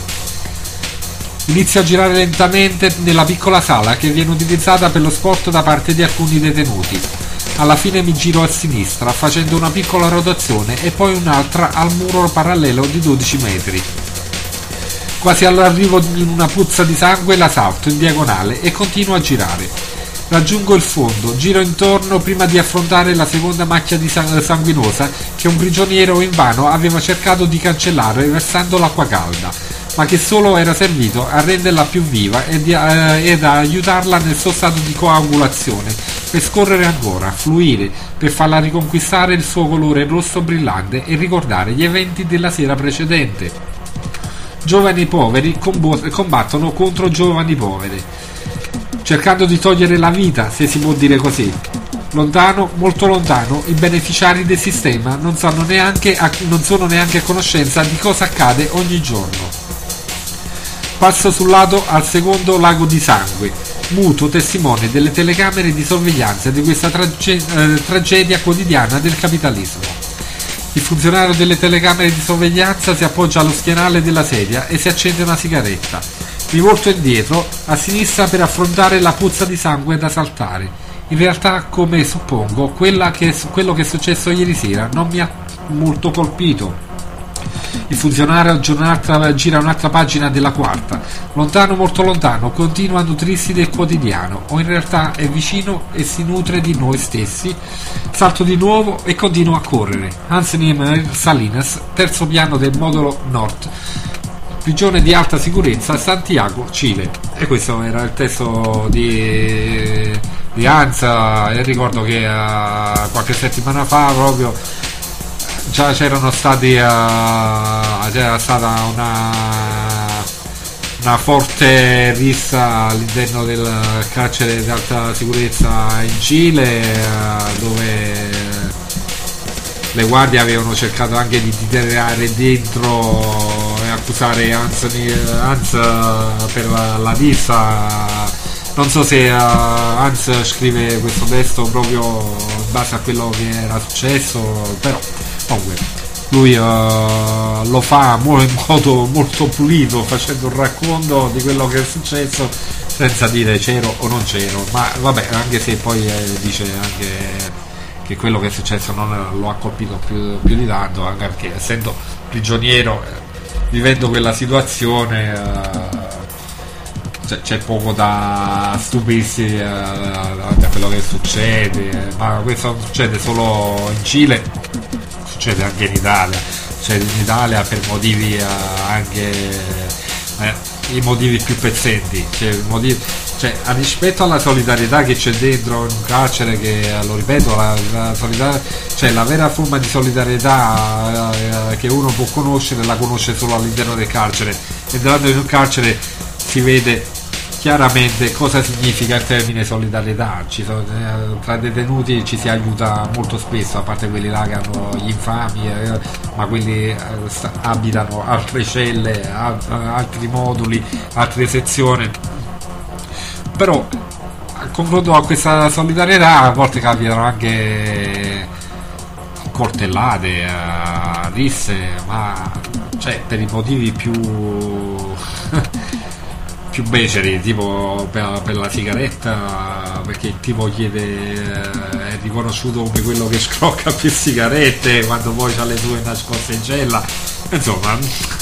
Inizio a girare lentamente nella piccola sala che viene utilizzata per lo sport da parte di alcuni detenuti. Alla fine mi giro a sinistra facendo una piccola rotazione e poi un'altra al muro parallelo di dodici metri. Quasi all'arrivo di una puzza di sangue la salto in diagonale e continuo a girare. Raggiungo il fondo, giro intorno prima di affrontare la seconda macchia di sanguinosa che un prigioniero invano aveva cercato di cancellare versando l'acqua calda, ma che solo era servito a renderla più viva ed, eh, ed a aiutarla nel suo stato di coagulazione, per scorrere ancora, fluire, per farla riconquistare il suo colore rosso brillante e ricordare gli eventi della sera precedente. Giovani poveri combo- combattono contro giovani poveri, cercando di togliere la vita, se si può dire così. Lontano, molto lontano, i beneficiari del sistema non, sanno neanche a, non sono neanche a conoscenza di cosa accade ogni giorno. Passo sul lato al secondo lago di sangue, muto testimone delle telecamere di sorveglianza di questa trage- eh, tragedia quotidiana del capitalismo. Il funzionario delle telecamere di sorveglianza si appoggia allo schienale della sedia e si accende una sigaretta. Mi volto indietro, a sinistra per affrontare la puzza di sangue da saltare. In realtà, come suppongo, quella che, quello che è successo ieri sera non mi ha molto colpito. Il funzionario gira un'altra pagina della quarta. Lontano, molto lontano, continua a nutrirsi del quotidiano, o in realtà è vicino e si nutre di noi stessi. Salto di nuovo e continuo a correre. Hans Niemeyer Salinas, terzo piano del modulo Nord, prigione di alta sicurezza, Santiago, Cile. E questo era il testo di, di Hans. E ricordo che uh, qualche settimana fa proprio già c'erano stati uh, c'era stata una una forte rissa all'interno del carcere di alta sicurezza in Cile, uh, dove le guardie avevano cercato anche di tirare dentro e accusare Hans, Hans per la, la rissa. Non so se uh, Hans scrive questo testo proprio base a quello che era successo, però comunque lui uh, lo fa in modo molto pulito, facendo un racconto di quello che è successo senza dire c'ero o non c'ero, ma vabbè, anche se poi eh, dice anche che quello che è successo non lo ha colpito più, più di tanto, anche perché essendo prigioniero, eh, vivendo quella situazione, eh, c'è, c'è poco da stupirsi eh, da quello che succede, eh, ma questo non succede solo in Cile, succede anche in Italia, cioè in Italia per motivi eh, anche eh, i motivi più pezzenti, cioè, motivi, cioè a rispetto alla solidarietà che c'è dentro in un carcere, che lo ripeto, la, la, solidar- cioè, la vera forma di solidarietà eh, che uno può conoscere la conosce solo all'interno del carcere. Entrando in un carcere si vede chiaramente cosa significa il termine solidarietà. Ci sono, eh, tra detenuti ci si aiuta molto spesso, a parte quelli là che hanno gli infami, eh, ma quelli eh, sta, abitano altre celle, al, altri moduli, altre sezioni. Però a confronto a questa solidarietà a volte capitano anche coltellate, eh, risse, ma cioè per i motivi più più beceri, tipo per, per la sigaretta, perché il tipo chiede, è riconosciuto come quello che scrocca più sigarette quando poi ha le sue nascoste in cella, insomma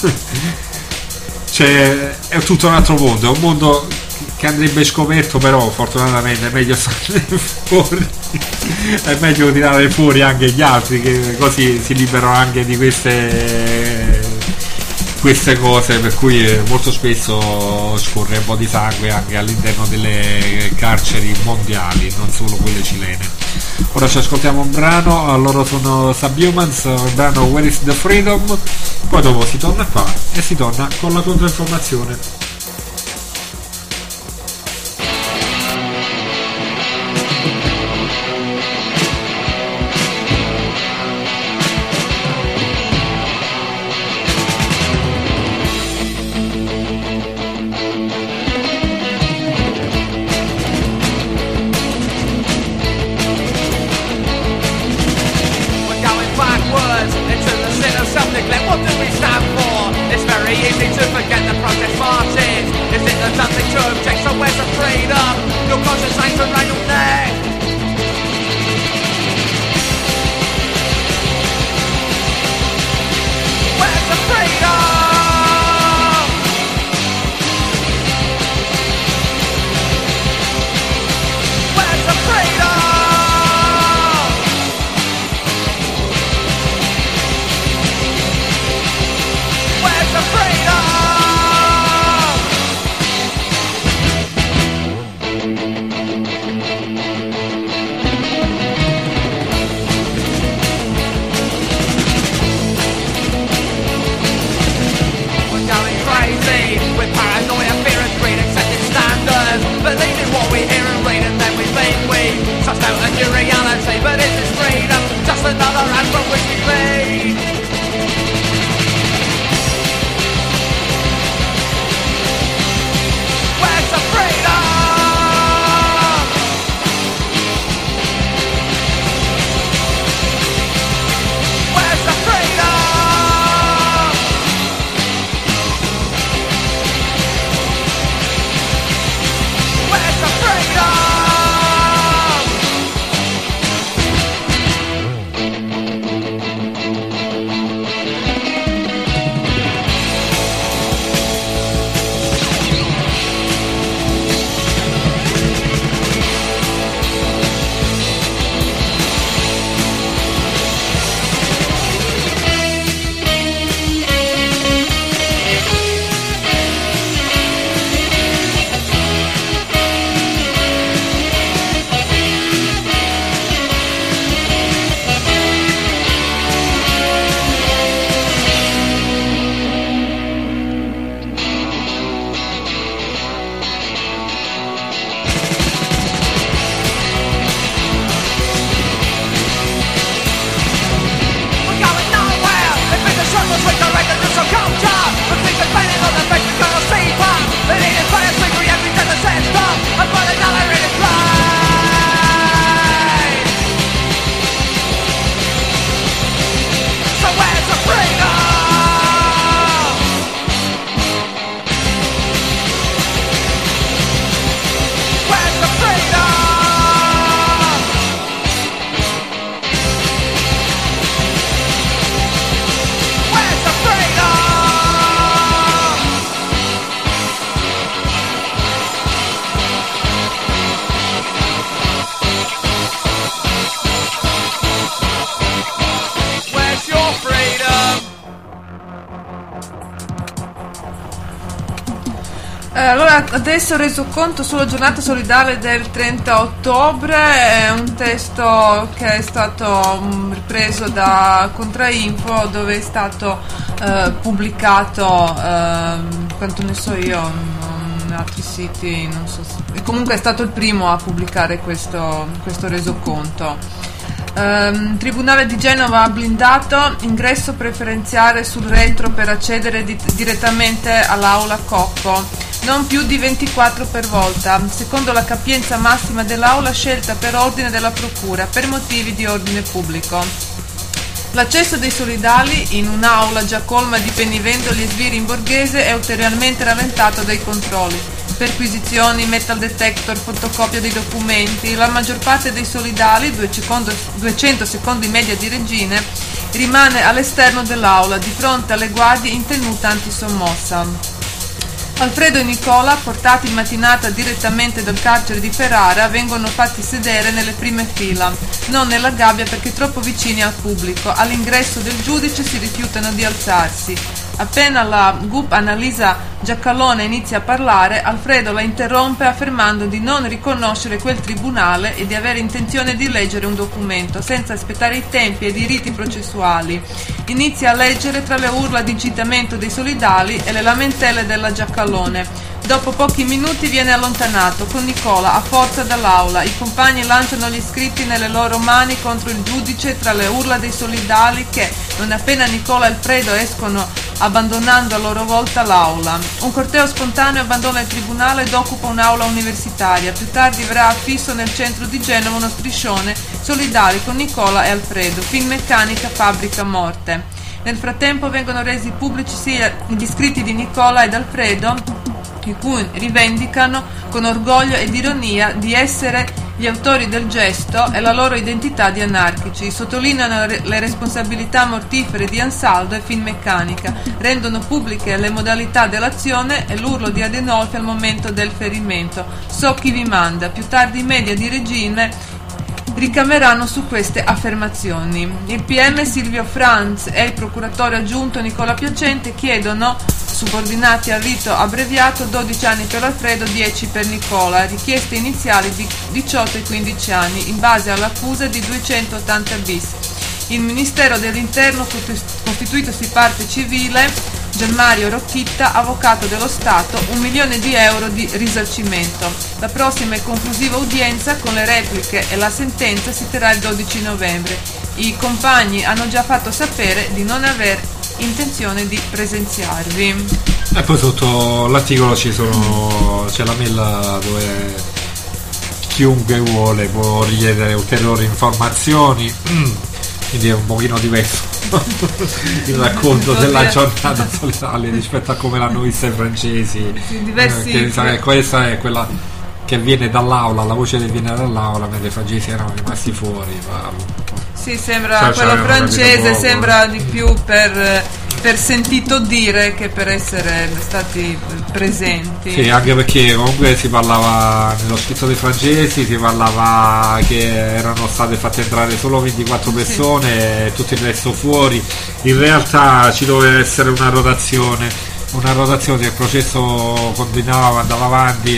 cioè, è tutto un altro mondo, è un mondo che andrebbe scoperto, però fortunatamente è meglio stare fuori, è meglio tirare fuori anche gli altri, che così si liberano anche di queste queste cose, per cui molto spesso scorre un po' di sangue anche all'interno delle carceri mondiali, non solo quelle cilene. Ora ci ascoltiamo un brano, loro sono Subhumans, il brano Where is the Freedom, poi dopo si torna qua e si torna con la controinformazione. What do we stand for? It's very easy to forget the protest marching. Eh, allora, adesso reso conto sulla giornata solidale del trenta ottobre, è un testo che è stato um, ripreso da Contrainfo, dove è stato uh, pubblicato, uh, quanto ne so io, in altri siti, non so se, comunque è stato il primo a pubblicare questo, questo resoconto. Um, Tribunale di Genova ha blindato ingresso preferenziale sul retro per accedere di- direttamente all'aula Cocco, non più di ventiquattro per volta, secondo la capienza massima dell'aula scelta per ordine della procura per motivi di ordine pubblico. L'accesso dei solidali in un'aula già colma di penivendoli e sbirri in borghese è ulteriormente rallentato dai controlli, perquisizioni, metal detector, fotocopia dei documenti. La maggior parte dei solidali, duecento secondi media di regine, rimane all'esterno dell'aula di fronte alle guardie in tenuta antisommossa. Alfredo e Nicola, portati in mattinata direttamente dal carcere di Ferrara, vengono fatti sedere nelle prime fila, non nella gabbia perché troppo vicini al pubblico. All'ingresso del giudice si rifiutano di alzarsi. Appena la G U P Annalisa Giacalone inizia a parlare, Alfredo la interrompe affermando di non riconoscere quel tribunale e di avere intenzione di leggere un documento, senza aspettare i tempi ed i riti processuali. Inizia a leggere tra le urla di incitamento dei solidali e le lamentele della Giacalone. Dopo pochi minuti viene allontanato con Nicola a forza dall'aula. I compagni lanciano gli scritti nelle loro mani contro il giudice tra le urla dei solidali che, non appena Nicola e Alfredo escono abbandonando a loro volta l'aula. Un corteo spontaneo abbandona il tribunale ed occupa un'aula universitaria. Più tardi verrà affisso nel centro di Genova uno striscione solidali con Nicola e Alfredo. Finmeccanica, fabbrica, morte. Nel frattempo vengono resi pubblici sia gli scritti di Nicola ed Alfredo, in cui rivendicano con orgoglio ed ironia di essere gli autori del gesto e la loro identità di anarchici. Sottolineano le responsabilità mortifere di Ansaldo e Finmeccanica, rendono pubbliche le modalità dell'azione e l'urlo di Adenolfi al momento del ferimento. So chi vi manda. Più tardi i media di regime ricameranno su queste affermazioni. Il P M Silvio Franz e il procuratore aggiunto Nicola Piacente chiedono, subordinati al rito abbreviato, dodici anni per Alfredo, dieci per Nicola, richieste iniziali di diciotto e quindici anni, in base all'accusa di duecentottanta bis. Il Ministero dell'Interno, costituitosi parte civile, Gianmario Rocchitta, avvocato dello Stato, un milione di euro di risarcimento. La prossima e conclusiva udienza con le repliche e la sentenza si terrà il dodici novembre. I compagni hanno già fatto sapere di non aver intenzione di presenziarvi. E poi sotto l'articolo ci sono c'è la mail dove chiunque vuole può richiedere ulteriori informazioni, quindi è un pochino diverso il racconto della giornata solidale rispetto a come l'hanno vista i francesi. Sì, diversi... eh, che, questa è quella che viene dall'aula, la voce che viene dall'aula, mentre i francesi erano rimasti fuori. Ma... sì, sembra cioè, quello francese sembra poco. Di più per, per sentito dire che per essere stati presenti. Sì, anche perché comunque si parlava nello scritto dei francesi, si parlava che erano state fatte entrare solo ventiquattro persone, sì, e tutto il resto fuori. In realtà ci doveva essere una rotazione, una rotazione, il processo continuava, andava avanti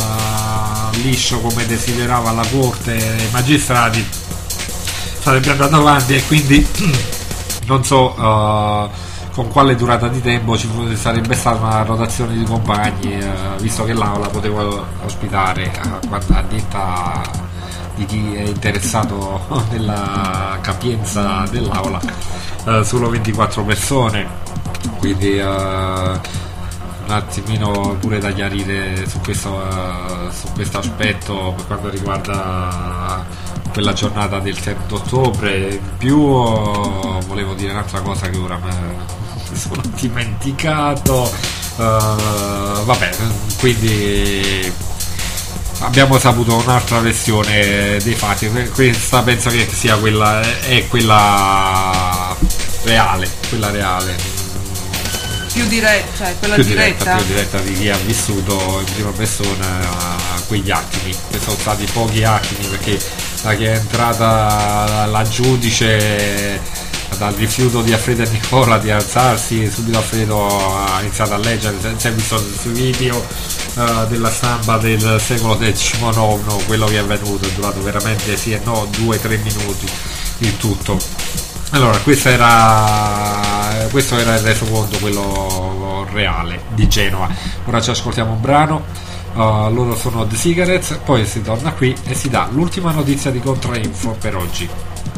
a liscio come desiderava la corte e i magistrati, sarebbe andato avanti e quindi non so uh, con quale durata di tempo ci sarebbe stata una rotazione di compagni, uh, visto che l'aula poteva ospitare, uh, a detta di chi è interessato nella capienza dell'aula, uh, solo ventiquattro persone, quindi uh, un attimino pure da chiarire su questo, uh, su questo aspetto per quanto riguarda quella giornata del trenta ottobre. In più uh, volevo dire un'altra cosa che ora mi sono dimenticato, uh, vabbè, quindi abbiamo saputo un'altra versione dei fatti. Questa penso che sia quella, è quella reale, quella reale più diretta, cioè quella più diretta. diretta, più diretta di chi ha vissuto in prima persona quegli attimi, che sono stati pochi attimi, perché da che è entrata la giudice dal rifiuto di Alfredo e Nicola di alzarsi, subito Alfredo ha iniziato a leggere, si è visto sui video uh, della stampa del secolo diciannove, quello che è avvenuto, è durato veramente sì e no due tre minuti il tutto. Allora, questo era questo era il resoconto, quello reale di Genova. Ora ci ascoltiamo un brano, uh, loro sono The Cigarettes, poi si torna qui e si dà l'ultima notizia di Contrainfo per oggi.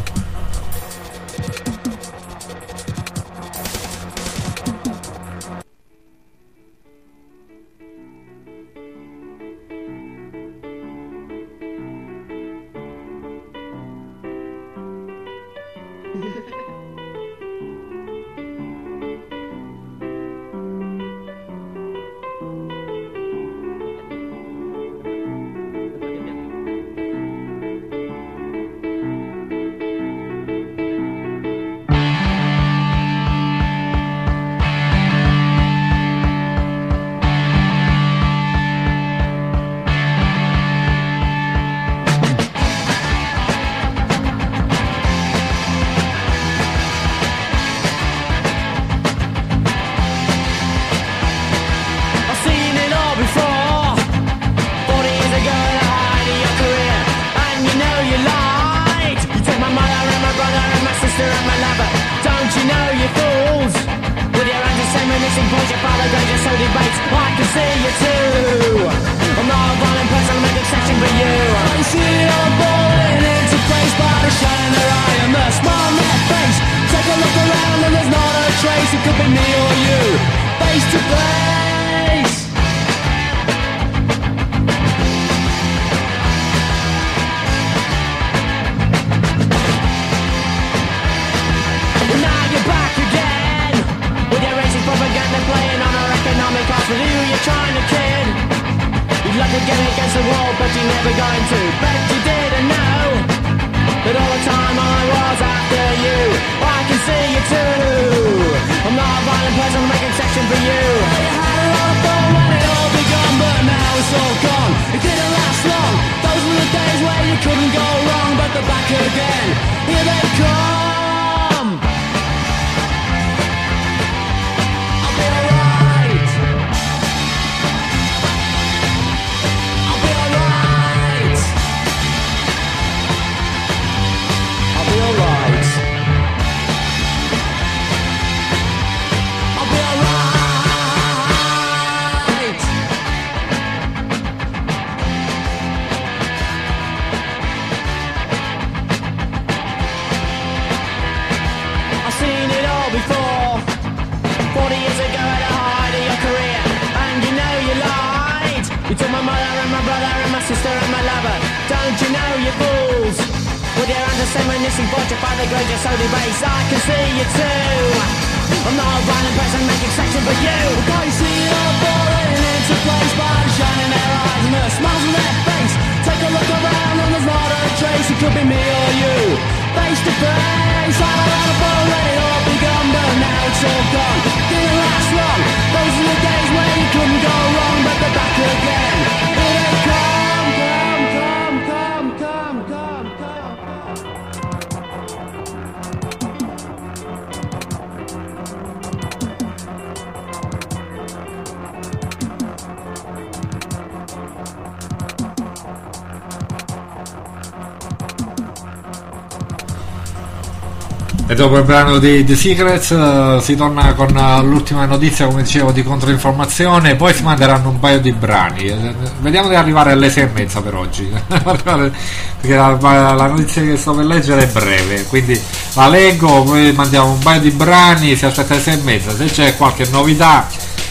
E dopo il brano di The Secrets uh, si torna con uh, l'ultima notizia, come dicevo, di controinformazione. Poi si manderanno un paio di brani. Eh, vediamo di arrivare alle sei e mezza per oggi, perché la, la notizia che sto per leggere è breve, quindi la leggo, poi mandiamo un paio di brani, si aspetta alle sei e mezza. Se c'è qualche novità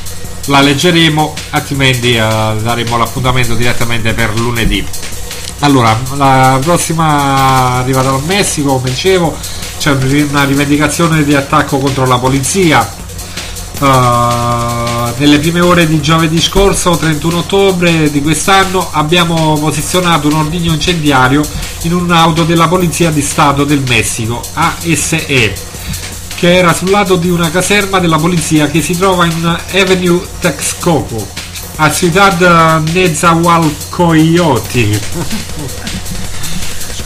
la leggeremo, altrimenti uh, daremo l'appuntamento direttamente per lunedì. Allora, la prossima arriva dal Messico, come dicevo, c'è una rivendicazione di attacco contro la polizia. Uh, nelle prime ore di giovedì scorso, trentuno ottobre di quest'anno, abbiamo posizionato un ordigno incendiario in un'auto della Polizia di Stato del Messico, A S E, che era sul lato di una caserma della polizia che si trova in Avenue Texcoco, a Ciudad Nezahualcóyotl.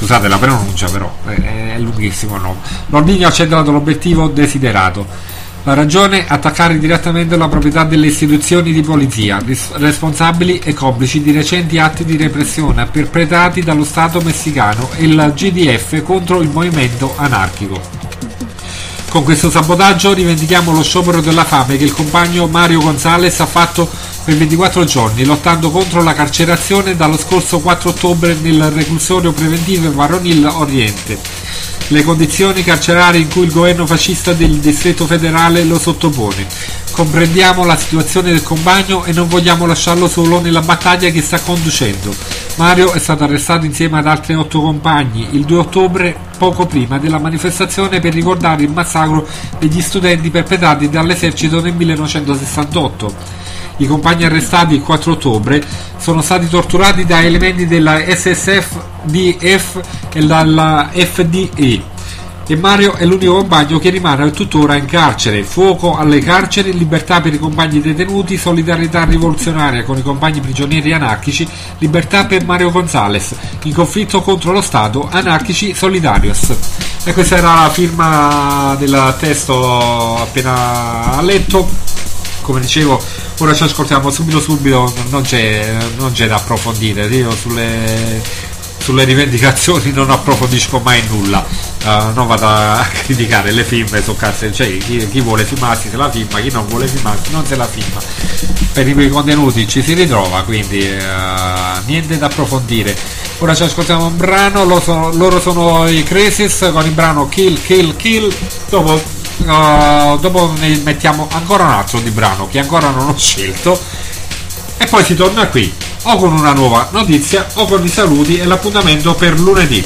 scusate la pronuncia, però è, è lunghissimo il nome. L'ordigno ha centrato l'obiettivo desiderato. La ragione: attaccare direttamente la proprietà delle istituzioni di polizia, ris- responsabili e complici di recenti atti di repressione perpetrati dallo Stato messicano e il G D F contro il movimento anarchico. Con questo sabotaggio rivendichiamo lo sciopero della fame che il compagno Mario Gonzalez ha fatto per ventiquattro giorni, lottando contro la carcerazione dallo scorso quattro ottobre nel reclusorio preventivo Varonil Oriente. Le condizioni carcerarie in cui il governo fascista del distretto federale lo sottopone. Comprendiamo la situazione del compagno e non vogliamo lasciarlo solo nella battaglia che sta conducendo. Mario è stato arrestato insieme ad altri otto compagni il due ottobre, poco prima della manifestazione per ricordare il massacro degli studenti perpetrati dall'esercito nel millenovecentosessantotto. I compagni arrestati il quattro ottobre sono stati torturati da elementi della S S F D F e dalla F D E e Mario è l'unico compagno che rimane tuttora in carcere. Fuoco alle carceri, libertà per i compagni detenuti, solidarietà rivoluzionaria con i compagni prigionieri anarchici, libertà per Mario Gonzalez, in conflitto contro lo Stato, anarchici solidarios. E questa era la firma del testo appena letto. Come dicevo, ora ci ascoltiamo subito subito, non c'è, non c'è da approfondire. Io sulle, sulle rivendicazioni non approfondisco mai nulla, uh, non vado a criticare le firme, so cazzo, cioè chi, chi vuole firmarsi se la firma, chi non vuole firmarsi non se la firma. Per i contenuti ci si ritrova, quindi uh, niente da approfondire. Ora ci ascoltiamo un brano, loro sono, loro sono i Crisis con il brano Kill Kill Kill. Dopo Uh, dopo ne mettiamo ancora un altro di brano che ancora non ho scelto e poi si torna qui o con una nuova notizia o con i saluti e l'appuntamento per lunedì.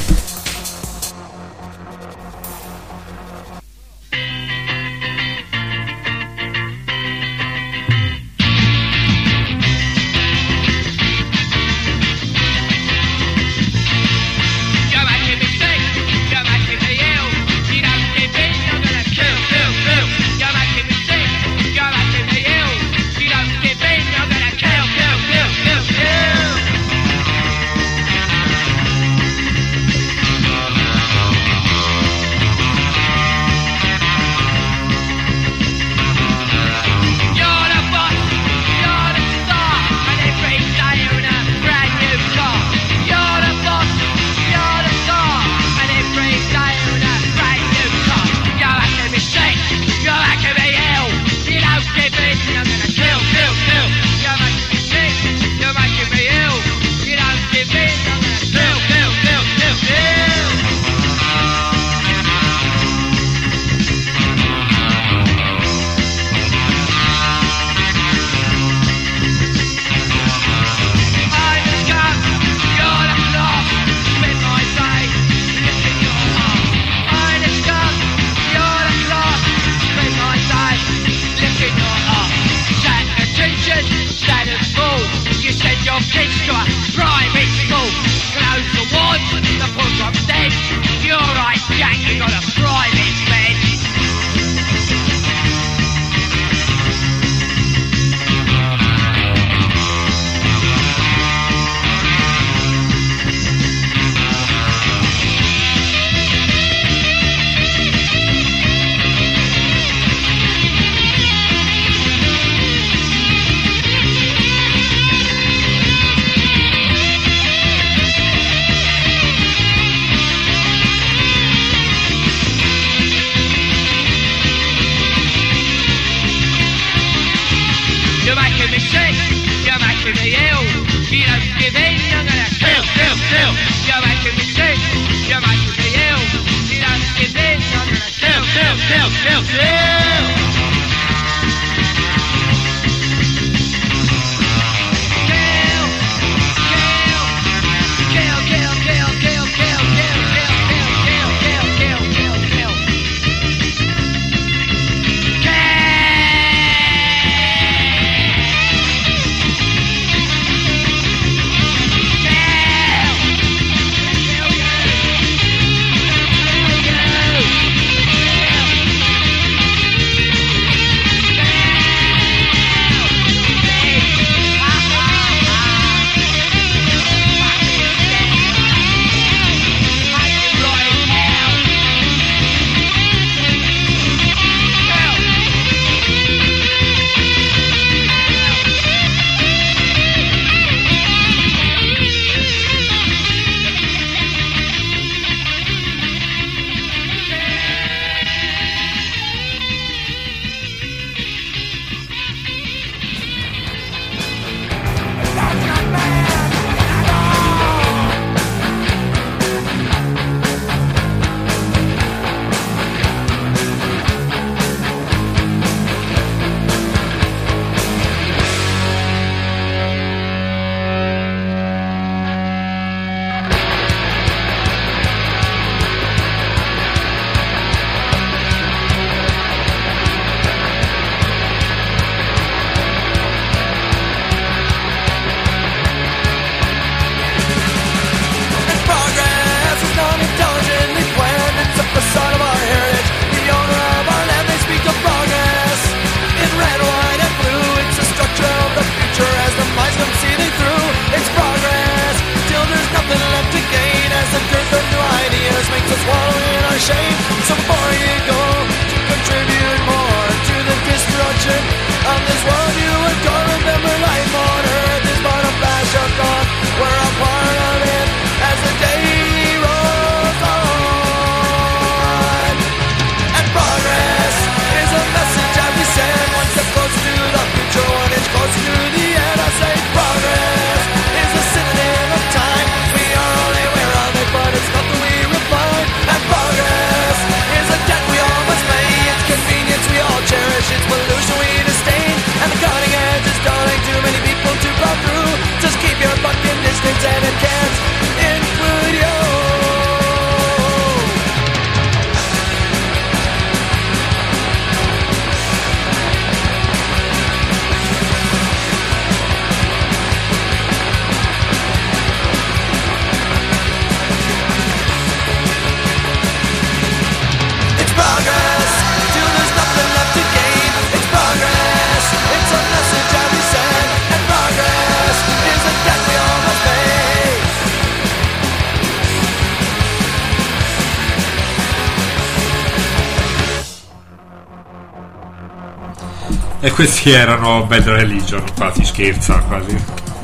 E questi erano Bad Religion, quasi scherza, quasi.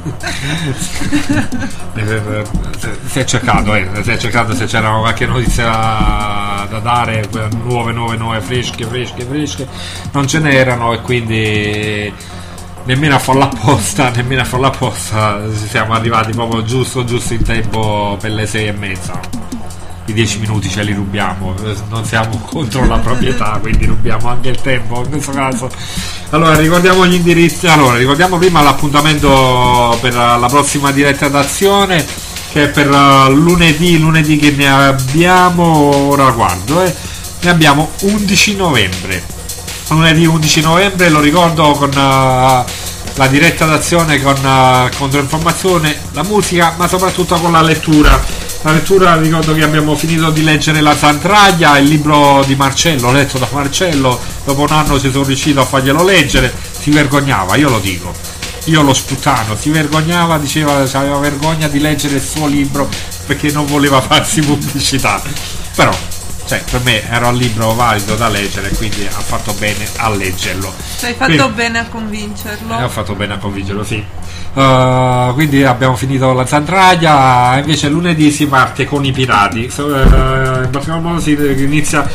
Si è cercato, eh, si è cercato se c'era qualche notizia da dare, nuove, nuove, nuove, fresche, fresche, fresche. Non ce n'erano e quindi nemmeno a farla apposta, nemmeno a farla apposta siamo arrivati proprio giusto, giusto in tempo per le sei e mezza. I dieci minuti ce li rubiamo, non siamo contro la proprietà, quindi rubiamo anche il tempo in questo caso. Allora ricordiamo gli indirizzi, allora ricordiamo prima l'appuntamento per la prossima diretta d'azione, che è per lunedì, lunedì che ne abbiamo, ora guardo, eh, ne abbiamo undici novembre, lunedì undici novembre, lo ricordo, con uh, la diretta d'azione con uh, controinformazione, la musica, ma soprattutto con la lettura. La lettura, ricordo che abbiamo finito di leggere La Zantraglia, il libro di Marcello, letto da Marcello, dopo un anno ci sono riuscito a farglielo leggere, si vergognava, io lo dico, io lo sputtano, si vergognava, diceva che aveva vergogna di leggere il suo libro perché non voleva farsi pubblicità, però cioè, per me era un libro valido da leggere, quindi ha fatto bene a leggerlo. Hai fatto quindi, bene a convincerlo. Eh, ho fatto bene a convincerlo, sì. Uh, quindi abbiamo finito La Zantraglia, invece lunedì si parte con i pirati, uh, in particolar modo si inizia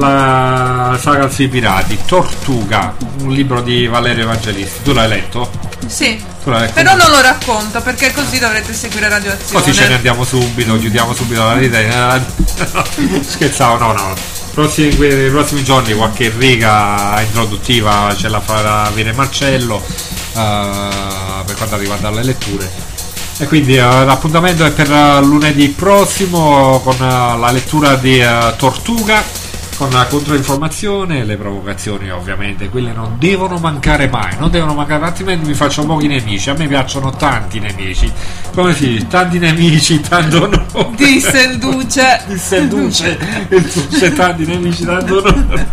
la saga sui pirati, Tortuga, un libro di Valerio Evangelisti. Tu l'hai letto? Sì, Tu l'hai letto? però non lo racconto perché così dovrete seguire Radio Azione. Così ce ne andiamo subito, chiudiamo subito la rete. Scherzavo, no, no. Prossimi, nei prossimi giorni qualche riga introduttiva ce la farà avere Marcello, uh, per quanto riguarda le letture, e quindi uh, l'appuntamento è per uh, lunedì prossimo con uh, la lettura di uh, Tortuga, con la controinformazione, le provocazioni ovviamente, quelle non devono mancare mai, non devono mancare, altrimenti mi faccio pochi nemici. A me piacciono tanti nemici, come si dice, tanti nemici, tanto onore. Disse il duce. Disse il duce, il duce, tanti nemici, tanto onore.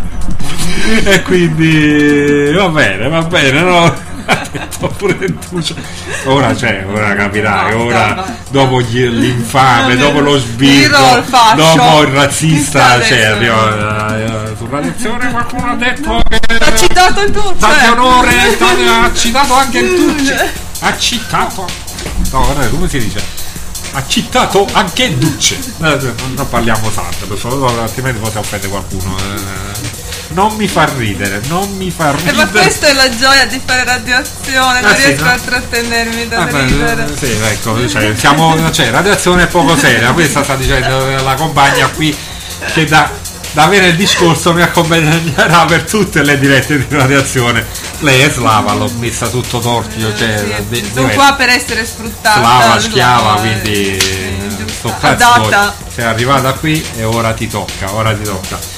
E quindi va bene, va bene, no? Ha detto pure il duce. Ora cioè, ora capirai, ora dopo gli, l'infame, dopo lo sbirro, dopo il razzista, cioè arriva uh, su radiazione qualcuno ha detto che ha citato il duce, tanti onore, tanti, ha citato anche il duce, ha citato, no guarda come si dice, ha citato anche il duce, eh, non parliamo sardo per favore, altrimenti poi si offende qualcuno. eh. Non mi fa ridere, non mi fa ridere. E ma questa è la gioia di fare radioazione, non ah, sì, riesco no? a trattenermi da ah, ridere. Beh, sì, ecco, cioè, siamo, cioè, radioazione è poco seria, questa sta dicendo la compagna qui che da, da avere il discorso mi accompagnerà per tutte le dirette di radiazione. Lei è slava, l'ho messa tutto tortio, cioè, sì, de, sono de, qua per essere sfruttata. Slava, schiava, quindi sto cazzo, sei arrivata qui e ora ti tocca, ora ti tocca.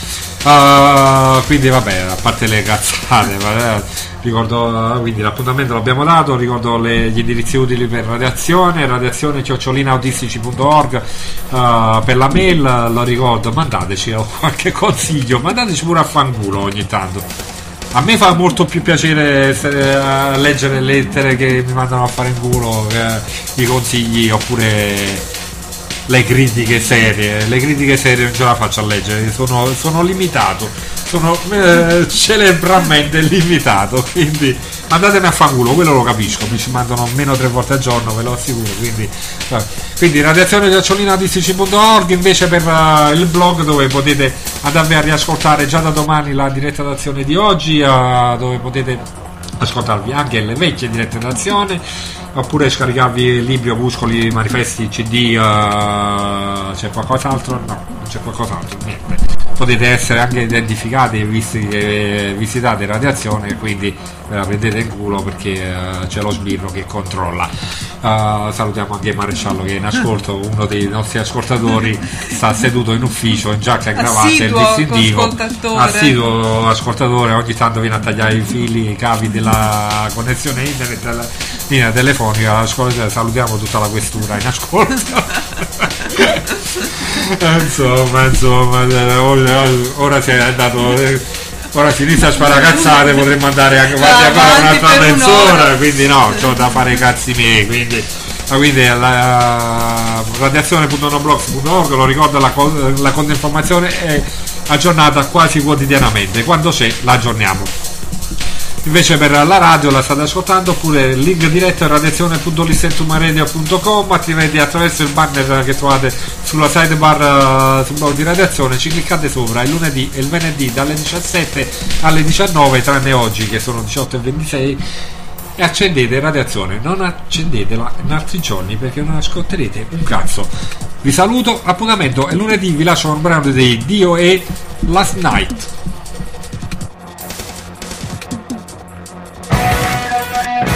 Uh, quindi vabbè, a parte le cazzate, vabbè, ricordo, uh, quindi l'appuntamento l'abbiamo dato, ricordo le, gli indirizzi utili per radiazione, radiazione chiocciolina autistici punto org, uh, per la mail, lo ricordo, mandateci qualche consiglio, mandateci pure a fanculo ogni tanto. A me fa molto più piacere essere, uh, leggere le lettere che mi mandano a fare in culo, uh, i consigli oppure le critiche serie. Le critiche serie non ce la faccio a leggere, sono, sono limitato, sono eh, cerebralmente limitato, quindi mandatemi a fanculo, quello lo capisco, mi ci mandano almeno tre volte al giorno, ve lo assicuro, quindi, eh. quindi radiazione chiocciolina autistici punto org invece per uh, il blog, dove potete andare a riascoltare già da domani la diretta d'azione di oggi, uh, dove potete ascoltarvi anche le vecchie dirette d'azione, oppure scaricarvi libri, opuscoli, manifesti, cd, uh, c'è qualcos'altro? No, non c'è qualcos'altro, niente. Potete essere anche identificati visti che visitate radiazione, quindi ve la prendete in culo perché uh, c'è lo sbirro che controlla. Uh, salutiamo anche Maresciallo che è in ascolto, uno dei nostri ascoltatori, sta seduto in ufficio in giacca e cravatta e il distintivo, assiduo ascoltatore, ogni tanto viene a tagliare i fili, i cavi della connessione internet, della linea telefonica. Salutiamo tutta la questura in ascolto. insomma insomma ora si è andato, ora si inizia a sparare cazzate, potremmo andare a fare un'altra mezz'ora, quindi no, c'ho da fare i cazzi miei, quindi, quindi la radiazione punto noblogs punto org, lo ricordo, la, la controinformazione è aggiornata quasi quotidianamente, quando c'è la aggiorniamo. Invece per la radio la state ascoltando, oppure il link diretto è radiazione punto listentumaradio punto com, altrimenti attraverso il banner che trovate sulla sidebar uh, sul blog di Radiazione ci cliccate sopra il lunedì e il venerdì dalle diciassette alle diciannove, tranne oggi che sono diciotto e ventisei, e accendete Radiazione. Non accendetela in altri giorni perché non ascolterete un cazzo. Vi saluto, appuntamento è lunedì, vi lascio un brano dei Dio e Last Night.